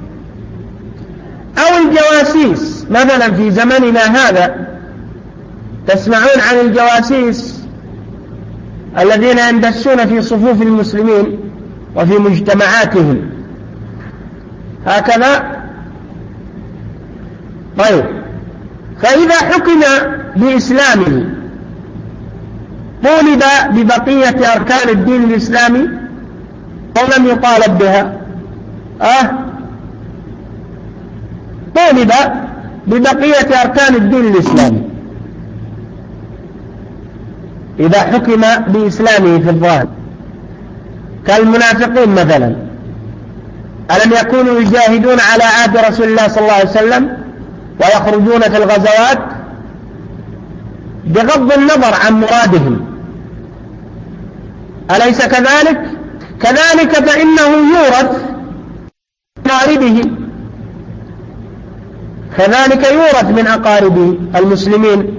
أو الجواسيس مثلا في زمننا هذا، تسمعون عن الجواسيس الذين يندسون في صفوف المسلمين وفي مجتمعاتهم هكذا. طيب، فإذا حكم بإسلامه طولب ببقية أركان الدين الإسلامي أو لم يطالب بها؟ طولب ببقية أركان الدين الإسلامي إذا حكم بإسلامه في الظاهر، كالمنافقين مثلا، ألم يكونوا يجاهدون على عهد رسول الله صلى الله عليه وسلم ويخرجون في الغزوات بغض النظر عن مرادهم؟ أليس كذلك؟ كذلك فإنه يورث من أقاربه، كذلك يورث من أقارب المسلمين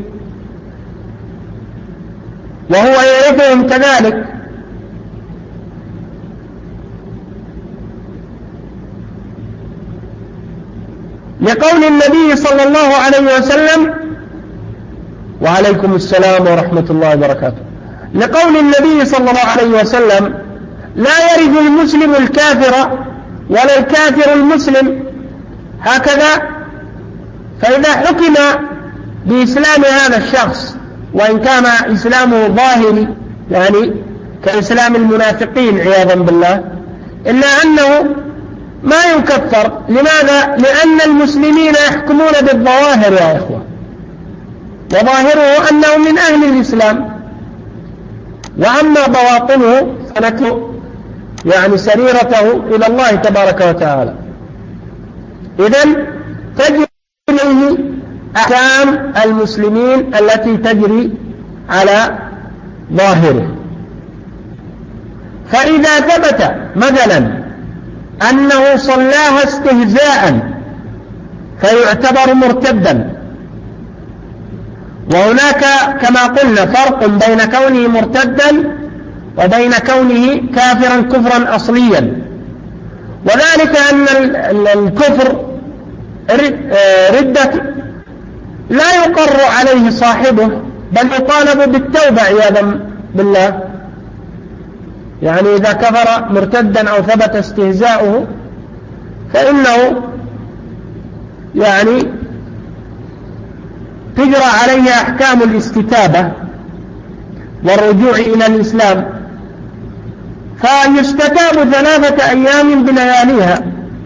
وهو يورثهم كذلك. لقول النبي صلى الله عليه وسلم، وعليكم السلام ورحمة الله وبركاته، لقول النبي صلى الله عليه وسلم: لا يرث المسلم الكافر ولا الكافر المسلم. هكذا. فإذا حكم بإسلام هذا الشخص وإن كان إسلامه ظاهري، يعني كإسلام المنافقين عياذا بالله، إلا أنه ما يكفر. لماذا؟ لأن المسلمين يحكمون بالظواهر يا إخوة، وظاهره أنه من أهل الإسلام، وأما بواطنه فنكر يعني سريرته إلى الله تبارك وتعالى. إذن تجري إليه أحكام المسلمين التي تجري على ظاهره. فإذا ثبت مثلا أنه صلاها استهزاء فيعتبر مرتدا، وهناك كما قلنا فرق بين كونه مرتدا وبين كونه كافرا كفرا أصليا، وذلك أن الكفر ردة لا يقر عليه صاحبه، بل يطالب بالتوبة عياذا بالله. يعني إذا كفر مرتدا أو ثبت استهزاؤه فإنه يعني تجرى عليه أحكام الاستتابة والرجوع إلى الإسلام، فيستتاب 3 أيام بلياليها،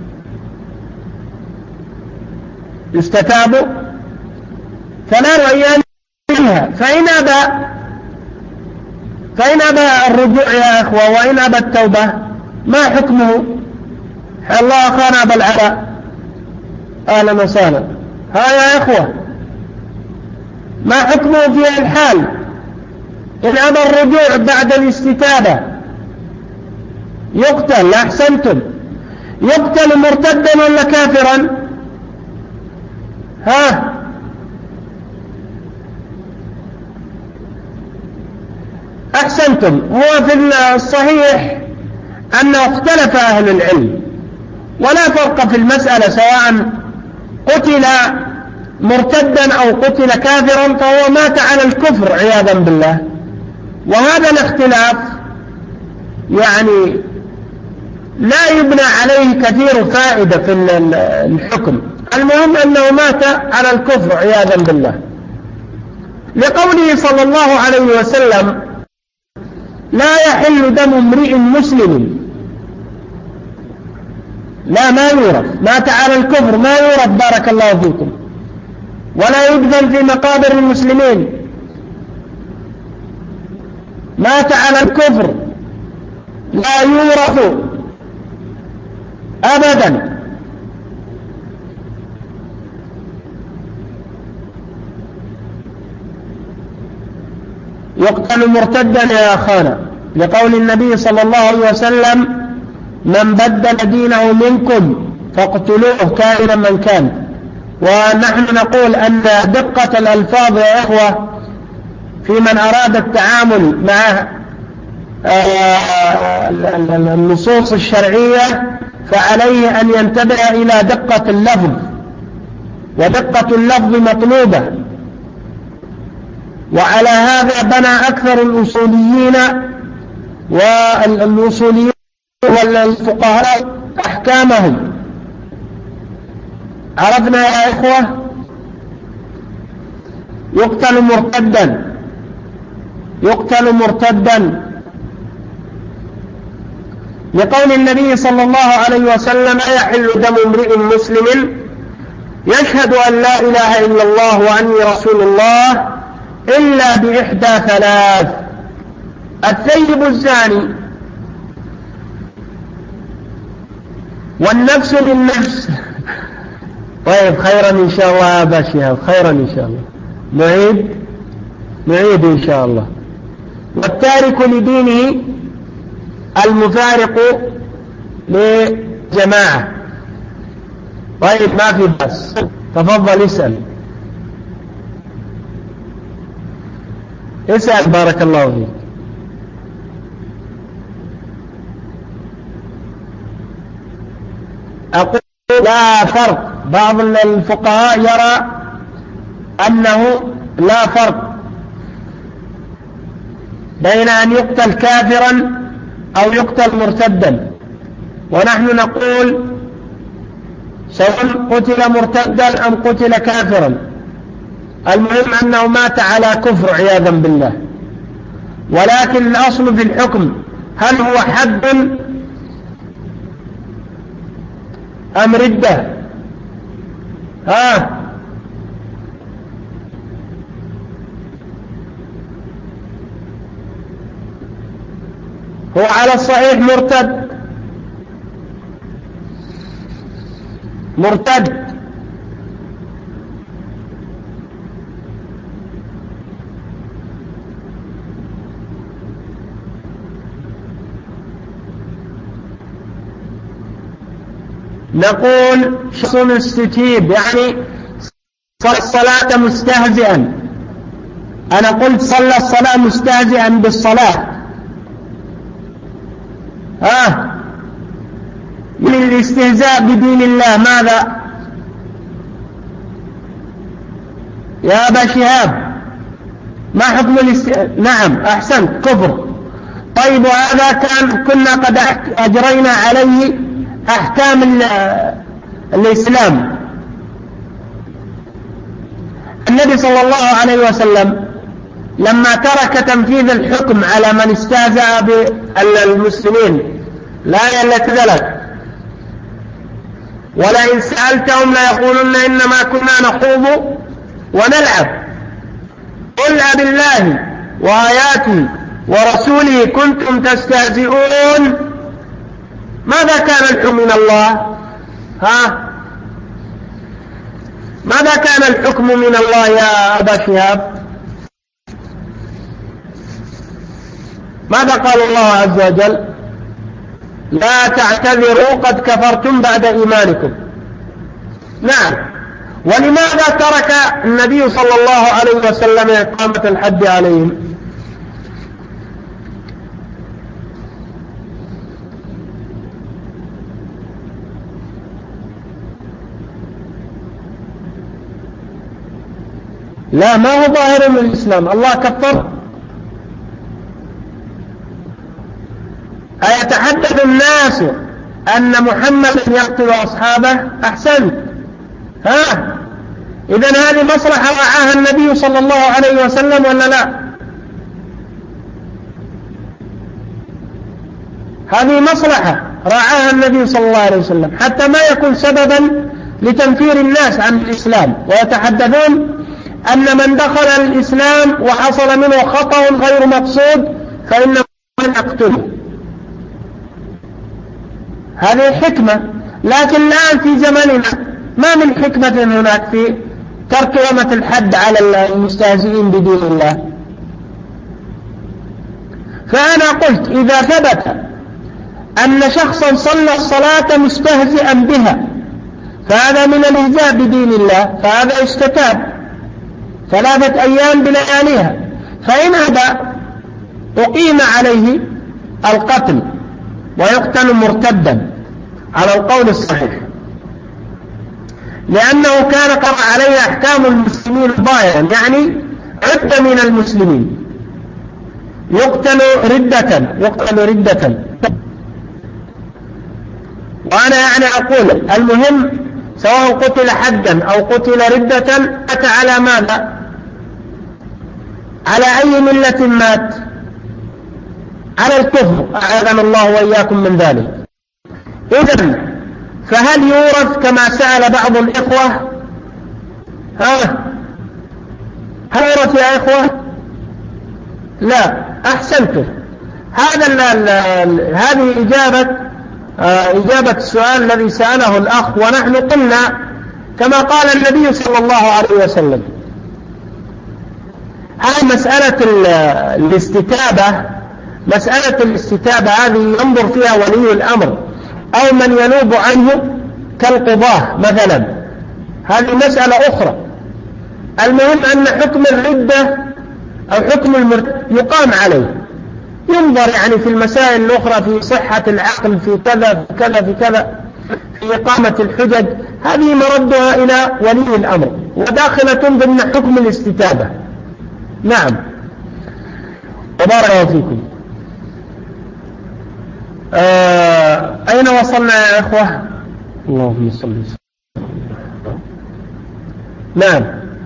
يستتاب 3 أيام بلياليها. فإن أبى الرجوع يا أخوة وإن أبى التوبة ما حكمه؟ الله أخانا أبا العلاء، أهلا وسهلا. ها يا أخوة، ما حكمه في الحال إن أبى الرجوع بعد الاستتابة؟ يقتل. أحسنتم، يقتل مرتدا ولا كافرا؟ ها، أحسنتم. هو في الصحيح أنه اختلف أهل العلم، ولا فرق في المسألة سواء قتل مرتدا أو قتل كافرا فهو مات على الكفر عياذا بالله. وهذا الاختلاف يعني لا يبنى عليه كثير فائدة في الحكم، المهم أنه مات على الكفر عياذا بالله، لقوله صلى الله عليه وسلم: لا يحل دم امرئ مسلم، لا ما يورث، مات على الكفر ما يورث بارك الله فيكم، ولا يدفن في مقابر المسلمين، مات على الكفر لا يورث أبدا. يقتل مرتدا يا أخانا، لقول النبي صلى الله عليه وسلم: من بدل دينه منكم فاقتلوه كائنا من كان. ونحن نقول أن دقة الألفاظ يا إخوة في من أراد التعامل مع النصوص الشرعية فعليه أن ينتبه إلى دقة اللفظ، ودقة اللفظ مطلوبة. وعلى هذا بنى أكثر الأصوليين والفقهاء أحكامهم. عرفنا يا إخوة؟ يقتل مرتدا لقول النبي صلى الله عليه وسلم: لا يحل دم امرئ مسلم يشهد أن لا إله إلا الله وأني رسول الله إلا بإحدى ثلاث: الثيب الزاني، والنفس بالنفس. طيب خيرا إن شاء الله يا أبا شهاب، خيرا إن شاء الله، نعيد إن شاء الله. والتارك لدينه المفارق لجماعة. طيب ما في بس، تفضل اسأل بارك الله فيك. أقول لا فرق، بعض الفقهاء يرى أنه لا فرق بين أن يقتل كافرا أو يقتل مرتدا، ونحن نقول سواء قتل مرتدا أم قتل كافرا، المهم أنه مات على كفر عياذا بالله. ولكن الأصل في الحكم هل هو حد أم ردة؟ هو على الصحيح مرتد. نقول شخص استتيب، يعني صلى الصلاة مستهزئا. أنا قلت صلى الصلاة مستهزئا بالصلاة، من الاستهزاء بدين الله ماذا يا أبا شهاب؟ ما حكم نعم أحسنت، كفر. طيب وهذا كنا قد أجرينا عليه أحكام الإسلام. النبي صلى الله عليه وسلم لما ترك تنفيذ الحكم على من استهزأ بالمسلمين لا يلتذلت، ولئن سألتهم ليقولن إنما كنا نخوض ونلعب، قل بالله وآياته ورسوله كنتم تستهزئون. ماذا كان الحكم من الله؟ ماذا كان الحكم من الله يا أبا شهاب؟ ماذا قال الله عز وجل؟ لا تعتذروا قد كفرتم بعد إيمانكم. نعم. ولماذا ترك النبي صلى الله عليه وسلم إقامة الحد عليهم؟ لا، ما هو ظاهر من الإسلام. الله كفر. أيتحدث الناس أن محمد يقتل أصحابه؟ أحسنت. إذن هذه مصلحة رعاها النبي صلى الله عليه وسلم ولا لا؟ هذه مصلحة رعاها النبي صلى الله عليه وسلم حتى ما يكون سببا لتنفير الناس عن الإسلام، ويتحدثون أن من دخل الإسلام وحصل منه خطأ غير مقصود فإنه يقتله. هذه حكمة، لكن الآن في زمننا ما من حكمة هناك في ترك إقامة الحد على المستهزئين بدين الله. فأنا قلت إذا ثبت أن شخصا صلى الصلاة مستهزئا بها فهذا من الإهزاء بدين الله، فهذا استتاب 3 أيام بلياليها، فإن أبى أقيم عليه القتل ويقتل مرتدا على القول الصحيح، لأنه كان قرأ عليه أحكام المسلمين ظاهرا، يعني عد من المسلمين يقتل ردة. وأنا يعني أقول المهم سواء قتل حدا أو قتل ردة أتى على ماذا؟ على أي ملة مات؟ على الكفر، أعاذنا الله وإياكم من ذلك. إذن فهل يورث كما سأل بعض الإخوة؟ هل يورث يا إخوة؟ لا، أحسنتم. هذه إجابة السؤال الذي سأله الأخ. ونحن قلنا كما قال النبي صلى الله عليه وسلم، هذه مسألة الاستتابة هذه ينظر فيها ولي الأمر أو من ينوب عنه كالقضاة مثلا، هذه مسألة أخرى. المهم أن حكم الردة أو حكم المرتد يقام عليه، ينظر يعني في المسائل الأخرى في صحة العقل في كذا في كذا في كذا في إقامة الحجج، هذه مردها إلى ولي الأمر وداخلة ضمن حكم الاستتابة. نعم، وبارك فيكم. أين وصلنا يا إخوة؟ اللهم صل وسلم. نعم،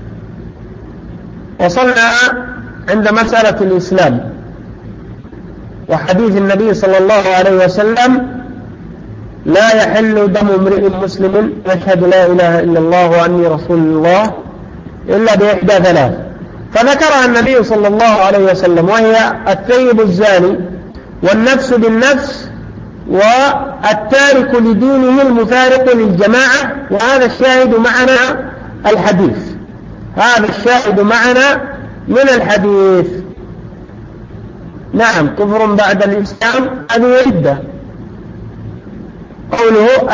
وصلنا عند مسألة الإسلام وحديث النبي صلى الله عليه وسلم: لا يحل دم امرئ مسلم يشهد لا إله إلا الله وأني رسول الله إلا بإحدى 3. فذكرها النبي صلى الله عليه وسلم، وهي الثيب الزاني والنفس بالنفس والتارك لدينه المفارق للجماعة. وهذا الشاهد معنا الحديث، هذا الشاهد معنا من الحديث. نعم، كفر بعد الإسلام هذه ردة. قوله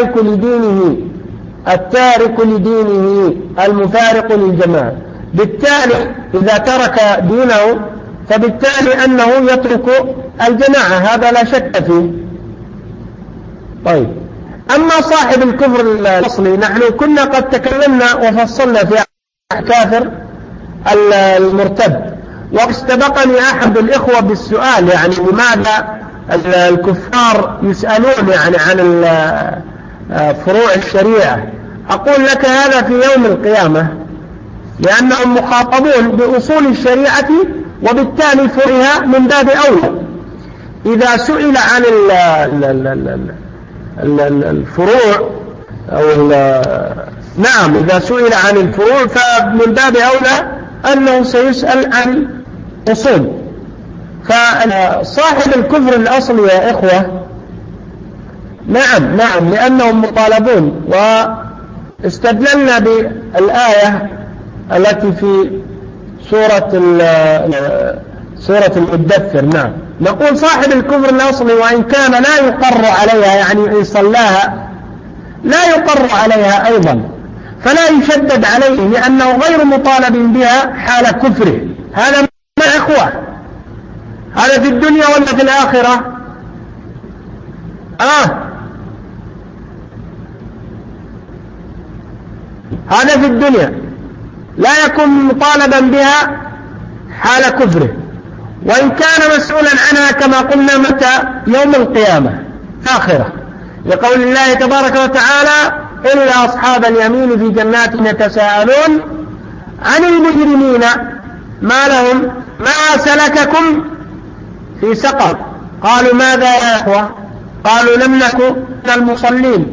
التارك لدينه المفارق للجماعة، بالتالي إذا ترك دينه فبالتالي أنه يترك الجماعة، هذا لا شك فيه. طيب، أما صاحب الكفر الأصلي، نحن كنا قد تكلمنا وفصلنا في كافر المرتد، واستبقني أحد الإخوة بالسؤال يعني لماذا الكفار يسألون يعني عن فروع الشريعة. أقول لك هذا في يوم القيامة، لأنهم مخاطبون بأصول الشريعة وبالتالي فروعها من باب أولى. إذا سئل عن الفروع نعم، إذا سئل عن الفروع فمن باب أولى أنه سيسأل عن أصول. فصاحب الكفر الأصلي يا إخوة، نعم لأنهم مطالبون، واستدللنا بالآية التي في سورة المدثر. نعم، نقول صاحب الكفر الأصلي وإن كان لا يقر عليها، يعني إن صلاها لا يقر عليها أيضا، فلا يشدد عليه لأنه غير مطالب بها حال كفره. هذا ما إخوة، هذا في الدنيا ولا في الآخرة؟ هذا في الدنيا. لا يكون مطالبا بها حال كفره، وإن كان مسؤولا عنها كما قلنا متى؟ يوم القيامة آخرة، لقول الله تبارك وتعالى: إلا أصحاب اليمين في جنات يتساءلون عن المجرمين ما لهم ما سلككم في سقر قالوا ماذا يا أخوة؟ قالوا لم نكن من المصلين.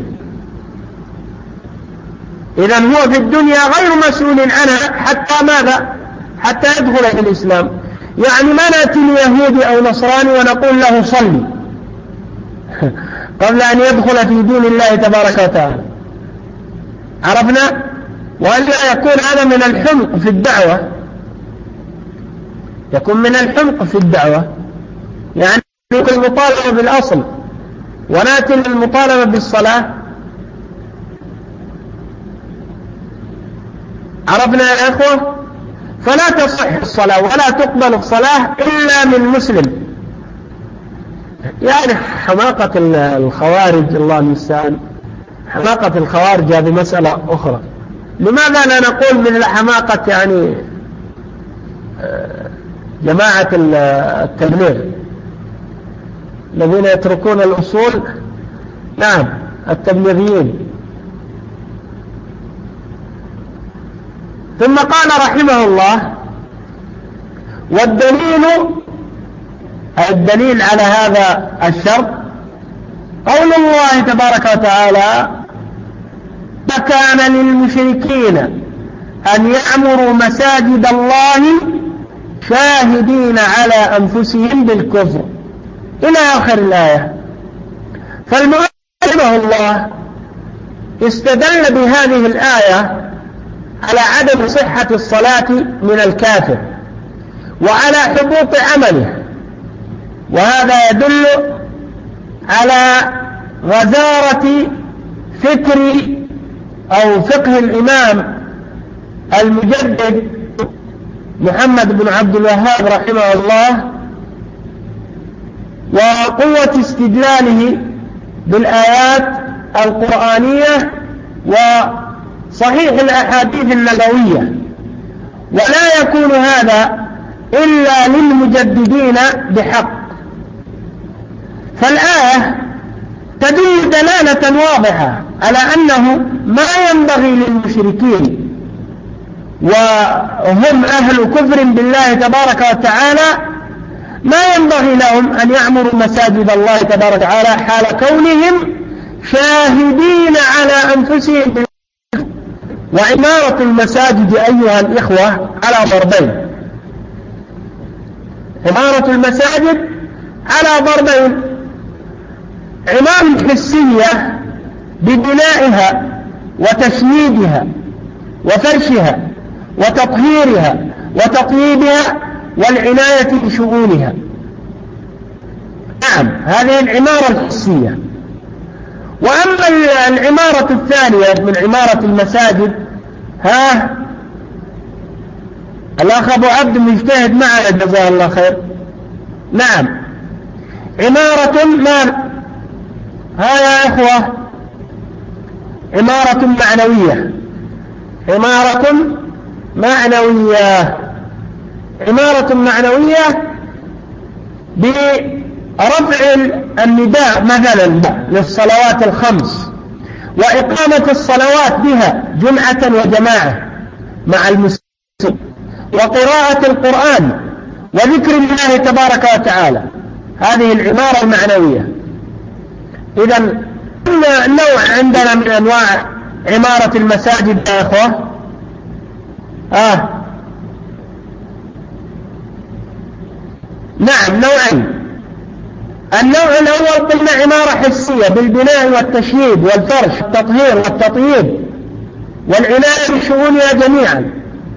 إذن هو في الدنيا غير مسؤول عنها حتى ماذا؟ حتى يدخل في الإسلام. يعني ما نأتي ليهودي أو نصراني ونقول له صلي قبل أن يدخل في دين الله تبارك وتعالى. عرفنا؟ وألا يكون هذا من الحمق في الدعوة، يكون من الحمق في الدعوة، يعني المطالبة بالأصل ونأتي للمطالبة بالصلاة. عرفنا يا أخوة؟ فلا تصح الصلاة ولا تقبل الصلاة إلا من مسلم. يعني حماقة الخوارج، الله المستعان، حماقة الخوارج هذه مسألة أخرى. لماذا لا نقول من حماقة يعني جماعة التبليغ الذين يتركون الأصول؟ نعم، التبليغيين. ثم قال رحمه الله: الدليل على هذا الشرط قول الله تبارك وتعالى: ما كان للمشركين أن يعمروا مساجد الله شاهدين على أنفسهم بالكفر إلى آخر الآية. فالمؤلف رحمه الله استدل بهذه الآية على عدم صحة الصلاة من الكافر وعلى حبوط عمله، وهذا يدل على غزارة فقه الإمام المجدد محمد بن عبد الوهاب رحمه الله، وقوة استدلاله بالآيات القرآنية وصحيح الأحاديث النبوية. ولا يكون هذا إلا للمجددين بحق. فالآية تدل دلالة واضحة على أنه ما ينبغي للمشركين وهم أهل كفر بالله تبارك وتعالى، ما ينبغي لهم أن يعمروا مساجد الله تبارك وتعالى حال كونهم شاهدين على أنفسهم بالكفر. وعمارة المساجد أيها الإخوة على ضربين: عمارة المساجد على ضربين، عمارة حسية ببنائها وتشييدها وفرشها وتطهيرها وتطييبها والعناية بشؤونها. نعم، هذه العمارة الحسية. وأما العمارة الثانية من عمارة المساجد، الأخ أبو عبد مجتهد معنا جزاه الله خير. نعم، عمارة يا إخوة عمارة معنوية، عمارة معنوية برفع النداء مثلا للصلوات الخمس وإقامة الصلوات بها جمعة وجماعة مع المسلمين، وقراءة القرآن وذكر الله تبارك وتعالى. هذه العمارة المعنوية. إذن نوع عندنا من أنواع عمارة المساجد يا أخوة. نعم، نوعين. النوع الأول قلنا عمارة حسية بالبناء والتشييد والفرش والتطهير والتطييب والعناية بشؤونها جميعا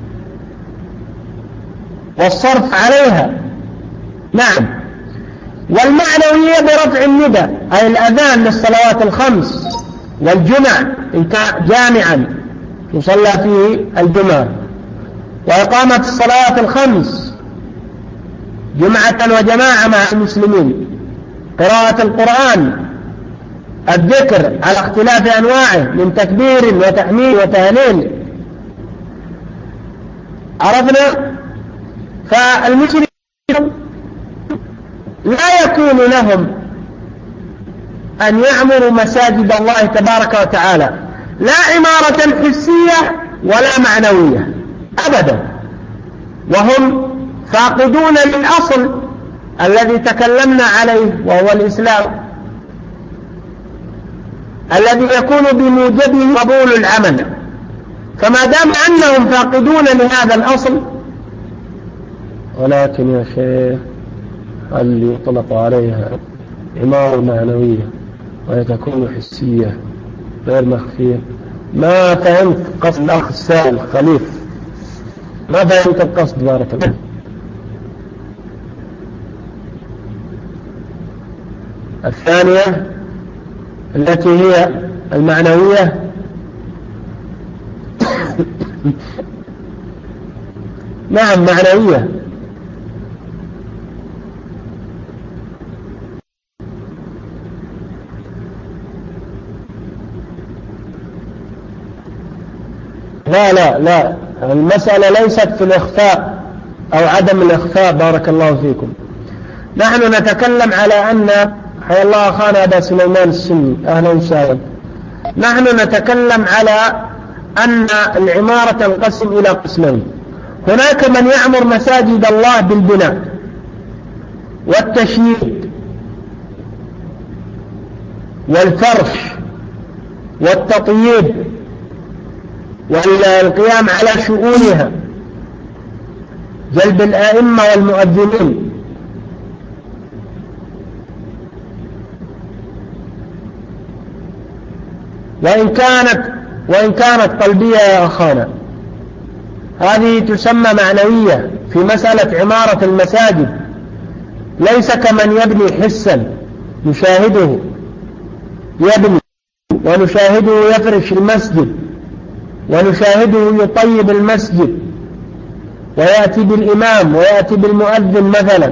والصرف عليها. نعم. والمعنوية برفع الندى، أي الأذان للصلوات الخمس والجمع إن كان جامعا يصلى فيه الجمعة، وإقامة الصلوات الخمس جمعة وجماعة مع المسلمين، قراءة القرآن، الذكر على اختلاف أنواعه من تكبير وتحميد وتهليل، عرفنا؟ فالمشركين لا يكون لهم أن يعمروا مساجد الله تبارك وتعالى لا عمارة حسية ولا معنوية أبدا، وهم فاقدون للأصل الذي تكلمنا عليه وهو الإسلام الذي يكون بموجبه قبول العمل. فما دام أنهم فاقدون لهذا الأصل، ولكن يا شيخ هل يطلق عليها عمارة معنوية وهي تكون حسية غير مخفية؟ ما فهمت قصد الأخ السائل خليف، ما فهمت القصد بارك الله. الثانية التي هي المعنوية نعم معنوية. لا المسألة ليست في الإخفاء أو عدم الإخفاء بارك الله فيكم. نحن نتكلم على أن حيا الله أخانا أبا سليمان السني أهلا وسهلا. نحن نتكلم على أن العمارة تنقسم إلى قسمين. هناك من يعمر مساجد الله بالبناء والتشييد والفرش والتطييب والقيام على شؤونها، جلب الآئمة والمؤذنين. وإن كانت قلبية يا أخانا، هذه تسمى معنوية في مسألة عمارة المساجد، ليس كمن يبني حسا نشاهده يبني ونشاهده يفرش المسجد ونشاهده يطيب المسجد ويأتي بالإمام ويأتي بالمؤذن مثلا.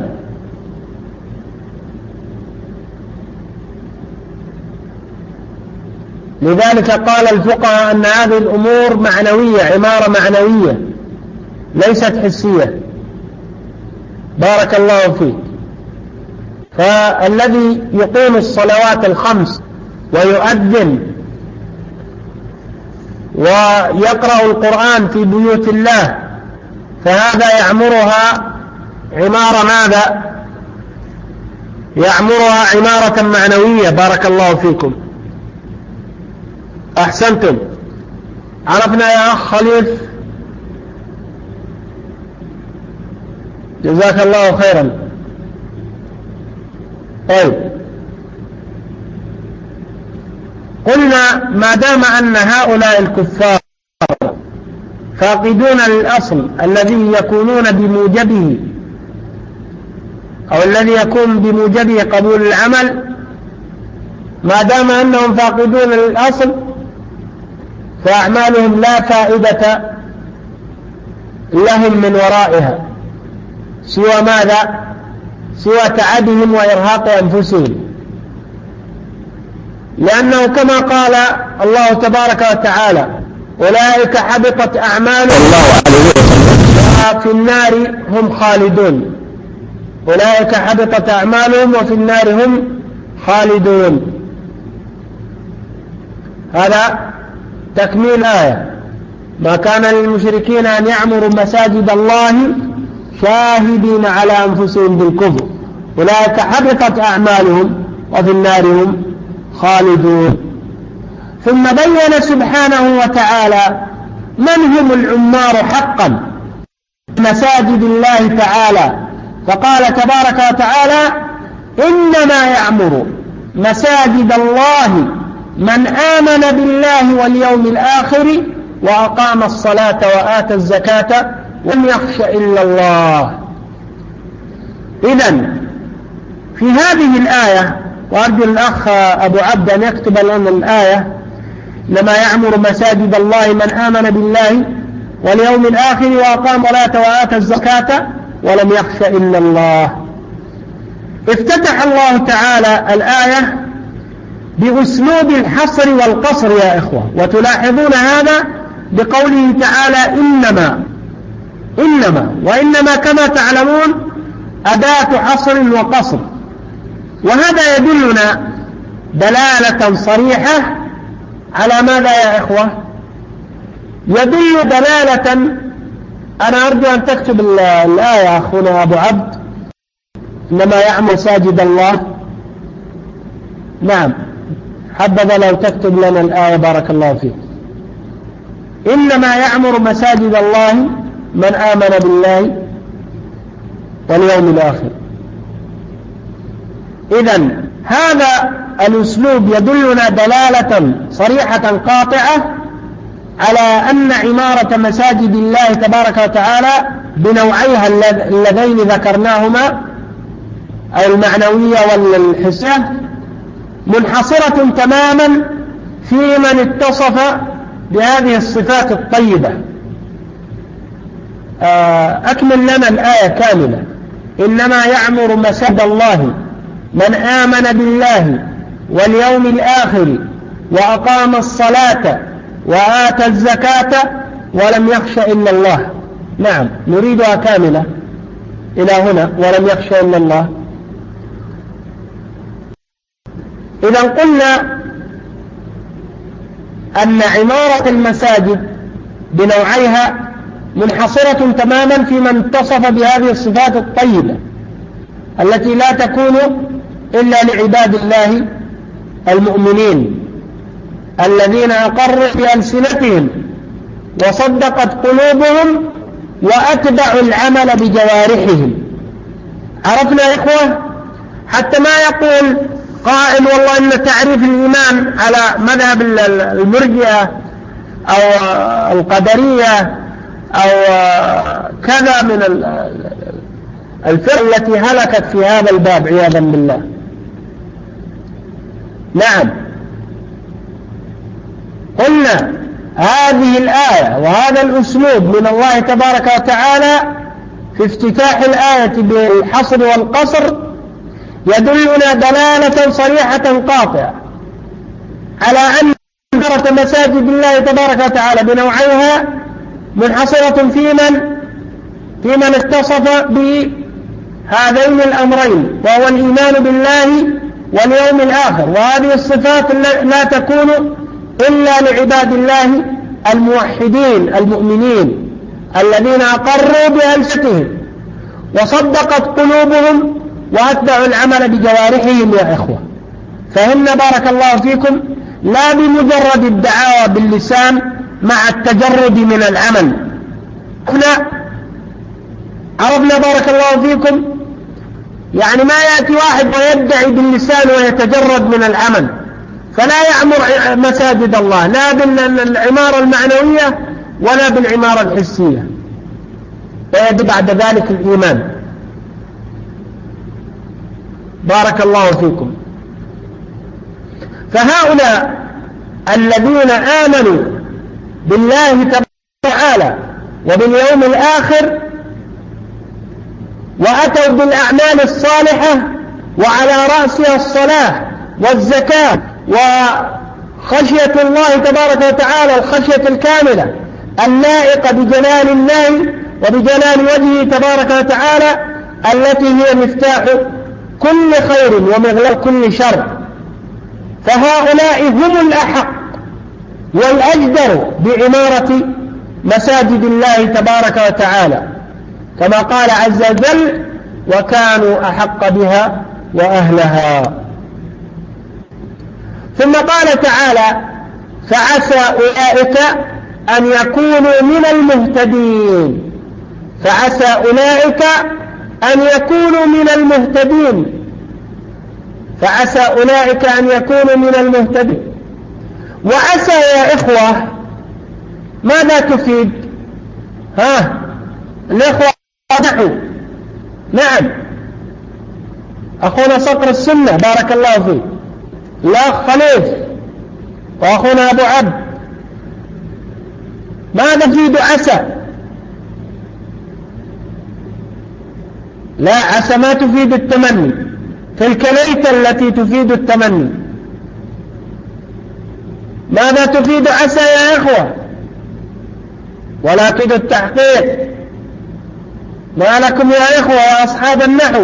لذلك قال الفقهاء أن هذه الأمور معنوية، عمارة معنوية ليست حسية بارك الله فيك. فالذي يقيم الصلوات الخمس ويؤذن ويقرأ القرآن في بيوت الله فهذا يعمرها عمارة ماذا؟ يعمرها عمارة معنوية بارك الله فيكم. أحسنتم. عرفنا يا أخ خليف، جزاك الله خيرا. طيب قلنا ما دام أن هؤلاء الكفار فاقدون للأصل الذي يكونون بموجبه أو الذي يكون بموجبه قبول العمل، ما دام أنهم فاقدون للأصل فأعمالهم لا فائدة لهم من ورائها سوى ماذا؟ سوى تعبهم وإرهاق أنفسهم. لأنه كما قال الله تبارك وتعالى أولئك حبطت أعمالهم وفي النار هم خالدون. أولئك حبطت أعمالهم وفي النار هم خالدون. هذا تكميل آية. ما كان للمشركين أن يعمروا مساجد الله شاهدين على أنفسهم بالكفر أولئك حبطت أعمالهم وفي النار هم خالدون. ثم بين سبحانه وتعالى من هم العمار حقا مساجد الله تعالى، فقال تبارك وتعالى إنما يعمر مساجد الله من آمن بالله واليوم الآخر وأقام الصلاة وآتى الزكاة ولم يخش إلا الله. إذن في هذه الآية، وأرجو الأخ أبو عبد أن يكتب لنا الآية، لما يعمر مساجد الله من آمن بالله واليوم الآخر وأقام الصلاة وآتى الزكاة ولم يخش إلا الله. افتتح الله تعالى الآية بأسلوب الحصر والقصر يا إخوة، وتلاحظون هذا بقوله تعالى إنما، وإنما كما تعلمون أداة حصر وقصر، وهذا يدلنا دلالة صريحة على ماذا يا إخوة؟ يدل دلالة. أنا أرجو أن تكتب الآية أخونا أبو عبد، إنما يعمر مساجد الله. نعم، حبذا لو تكتب لنا الآية بارك الله فيك. إنما يعمر مساجد الله من آمن بالله واليوم الآخر. إذن هذا الأسلوب يدلنا دلالة صريحة قاطعة على أن عمارة مساجد الله تبارك وتعالى بنوعيها اللذين ذكرناهما، المعنوية والحسية، منحصرة تماما في من اتصف بهذه الصفات الطيبة. أكمل لنا الآية كاملة. إنما يعمر مساجد الله من آمن بالله واليوم الآخر وأقام الصلاة وآتى الزكاة ولم يخش إلا الله. نعم، نريدها كاملة إلى هنا، ولم يخش إلا الله. إذا قلنا أن عمارة المساجد بنوعيها منحصرة تماما في من اتصف بهذه الصفات الطيبة التي لا تكون إلا لعباد الله المؤمنين الذين أقروا بألسنتهم وصدقت قلوبهم وأتبعوا العمل بجوارحهم. عرفنا يا إخوة؟ حتى ما يقول قائل والله إن تعريف الإيمان على مذهب المرجئة أو القدرية أو كذا من الفرق التي هلكت في هذا الباب عياذا بالله. نعم، قلنا هذه الآية وهذا الأسلوب من الله تبارك وتعالى في افتتاح الآية بالحصر والقصر يدلنا دلالة صريحة قاطعة على أن عمارة مساجد الله تبارك وتعالى بنوعيها منحصرة في من اتصف بهذين الأمرين، وهو الإيمان بالله واليوم الآخر. وهذه الصفات لا تكون إلا لعباد الله الموحدين المؤمنين الذين أقروا بألسنتهم وصدقت قلوبهم وأتبعوا العمل بجوارحهم يا إخوة. فهمنا بارك الله فيكم؟ لا بمجرد الدعاوى باللسان مع التجرد من العمل. عرفنا بارك الله فيكم؟ يعني ما يأتي واحد ويدعي باللسان ويتجرد من العمل، فلا يعمر مساجد الله لا بالعمارة المعنوية ولا بالعمارة الحسية، ويجب بعد ذلك الإيمان. بارك الله فيكم. فهؤلاء الذين آمنوا بالله تبارك وتعالى وباليوم الآخر وأتوا بالأعمال الصالحة وعلى رأسها الصلاة والزكاة وخشية الله تبارك وتعالى الخشية الكاملة اللائقة بجلال الله وبجلال وجهه تبارك وتعالى التي هي مفتاح كل خير ومغلاق كل شر. فهؤلاء هم الأحق والأجدر بعمارة مساجد الله تبارك وتعالى، كما قال عز وجل: وكانوا أحق بها وأهلها. ثم قال تعالى: فعسى أولئك أن يكونوا من المهتدين. فعسى أولئك أن يكونوا من المهتدين. فعسى أولئك أن يكونوا من المهتدين. وعسى يا إخوة ماذا تفيد؟ الإخوة نحو. نعم، أخونا صقر السنة بارك الله فيه، الأخ خليف وأخونا أبو عبد، ماذا تفيد عسى؟ لا، عسى ما تفيد التمني، تلك ليت التي تفيد التمني. ماذا تفيد عسى يا إخوة؟ ولا تفيد التحقيق. ما لكم يا إخوة يا أصحاب النحو؟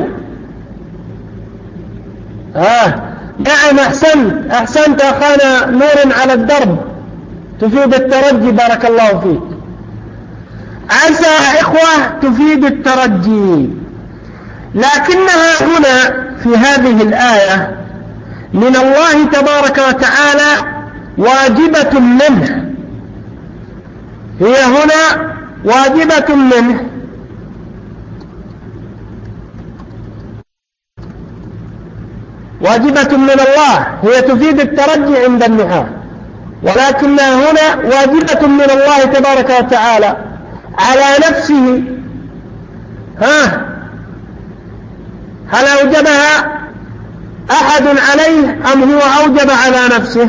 نعم أحسنت أخانا نور على الدرب، تفيد الترجي، بارك الله فيك. عسى يا إخوة تفيد الترجي، لكنها هنا في هذه الآية من الله تبارك وتعالى واجبة منه، هي هنا واجبة منه، واجبة من الله، هي تفيد الترجي عند النحاة، ولكنها هنا واجبة من الله تبارك وتعالى على نفسه. هل أوجبها أحد عليه أم هو أوجب على نفسه؟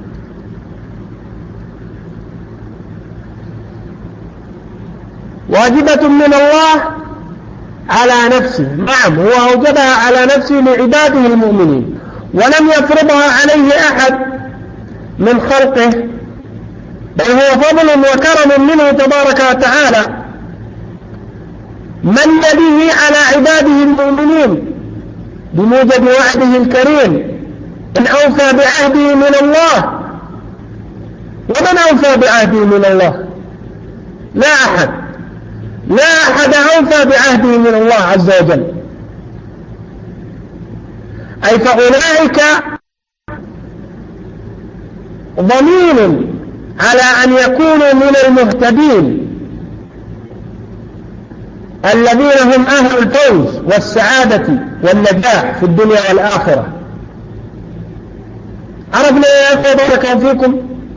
واجبة من الله على نفسه، نعم هو أوجبها على نفسه لعباده المؤمنين، ولم يفرضها عليه أحد من خلقه، بل هو فضل وكرم منه تبارك وتعالى من به على عباده المؤمنين بموجب وعده الكريم: من أوفى بعهده من الله. ومن أوفى بعهده من الله؟ لا أحد أوفى بعهده من الله عز وجل. أي فأولئك ضمين على أن يكونوا من المهتدين الذين هم أهل الفوز والسعادة والنجاح في الدنيا والآخرة. عرفنا يا أخوة بارك فيكم؟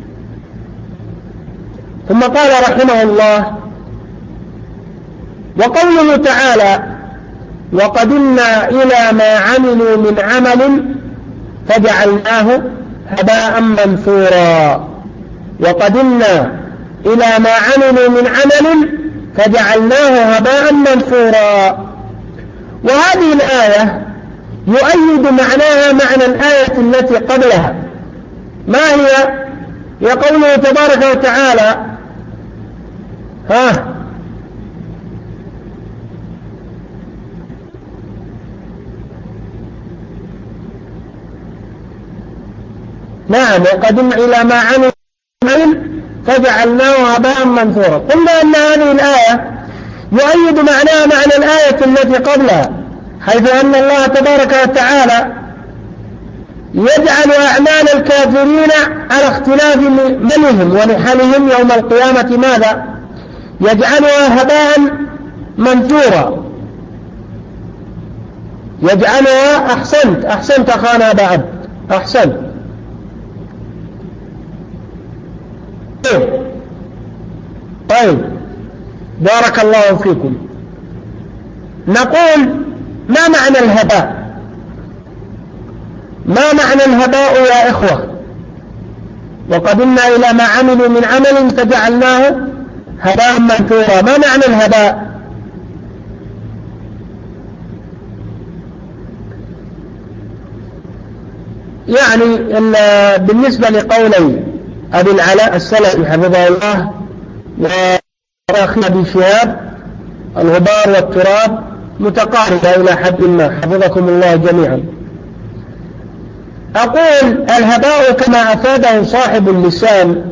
ثم قال رحمه الله: وقوله تعالى: وقدمنا إلى ما عملوا من عمل فجعلناه هباء منثورا. وقدمنا إلى ما عملوا من عمل فجعلناه هباء منثورا. وهذه الآية يؤيد معناها معنى الآية التي قبلها. ما هي؟ قوله تبارك وتعالى: نعم وقدمنا إلى ما عملوا فجعلناه هباء منثورا. قلنا أن هذه الآية يؤيد معناها معنى الآية التي قبلها، حيث أن الله تبارك وتعالى يجعل أعمال الكافرين على اختلاف ملهم ونحلهم يوم القيامة ماذا؟ يجعلها هباء منثورا، يجعلها أحسنت أخانا أبا عبد، أحسنت. طيب بارك الله فيكم. نقول: ما معنى الهباء؟ ما معنى الهباء يا إخوة؟ وقدمنا إلى ما عملوا من عمل فجعلناه هباء منثورا. ما معنى الهباء؟ يعني بالنسبة لقولي أبي العلاء السلفي حفظه الله وأخي أبي شهاب، الغبار والتراب متقاربة إلى حد ما، حفظكم الله جميعا. أقول: الهباء كما أفاده صاحب اللسان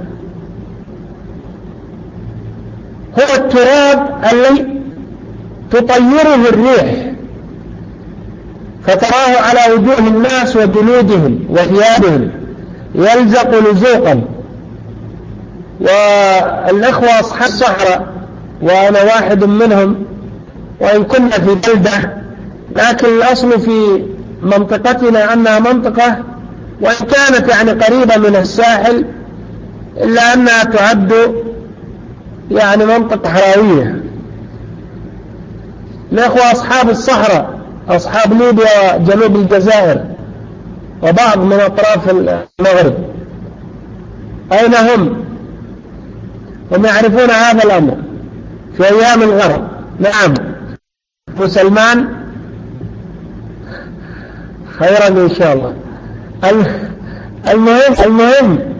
هو التراب الذي تطيره الريح فتراه على وجوه الناس وجلودهم وثيابهم يلزق لزوقا. والأخوة أصحاب الصحراء وأنا واحد منهم، وإن كنا في بلدة، لكن الأصل في منطقتنا أنها منطقة وإن كانت يعني قريبة من الساحل، إلا أنها تعد يعني منطقة حراوية. الأخوة أصحاب الصحراء، أصحاب ليبيا وجنوب الجزائر وبعض من أطراف المغرب، أين هم؟ هم يعرفون هذا الأمر في أيام الغرب. نعم أبو سلمان، خيرا إن شاء الله. المهم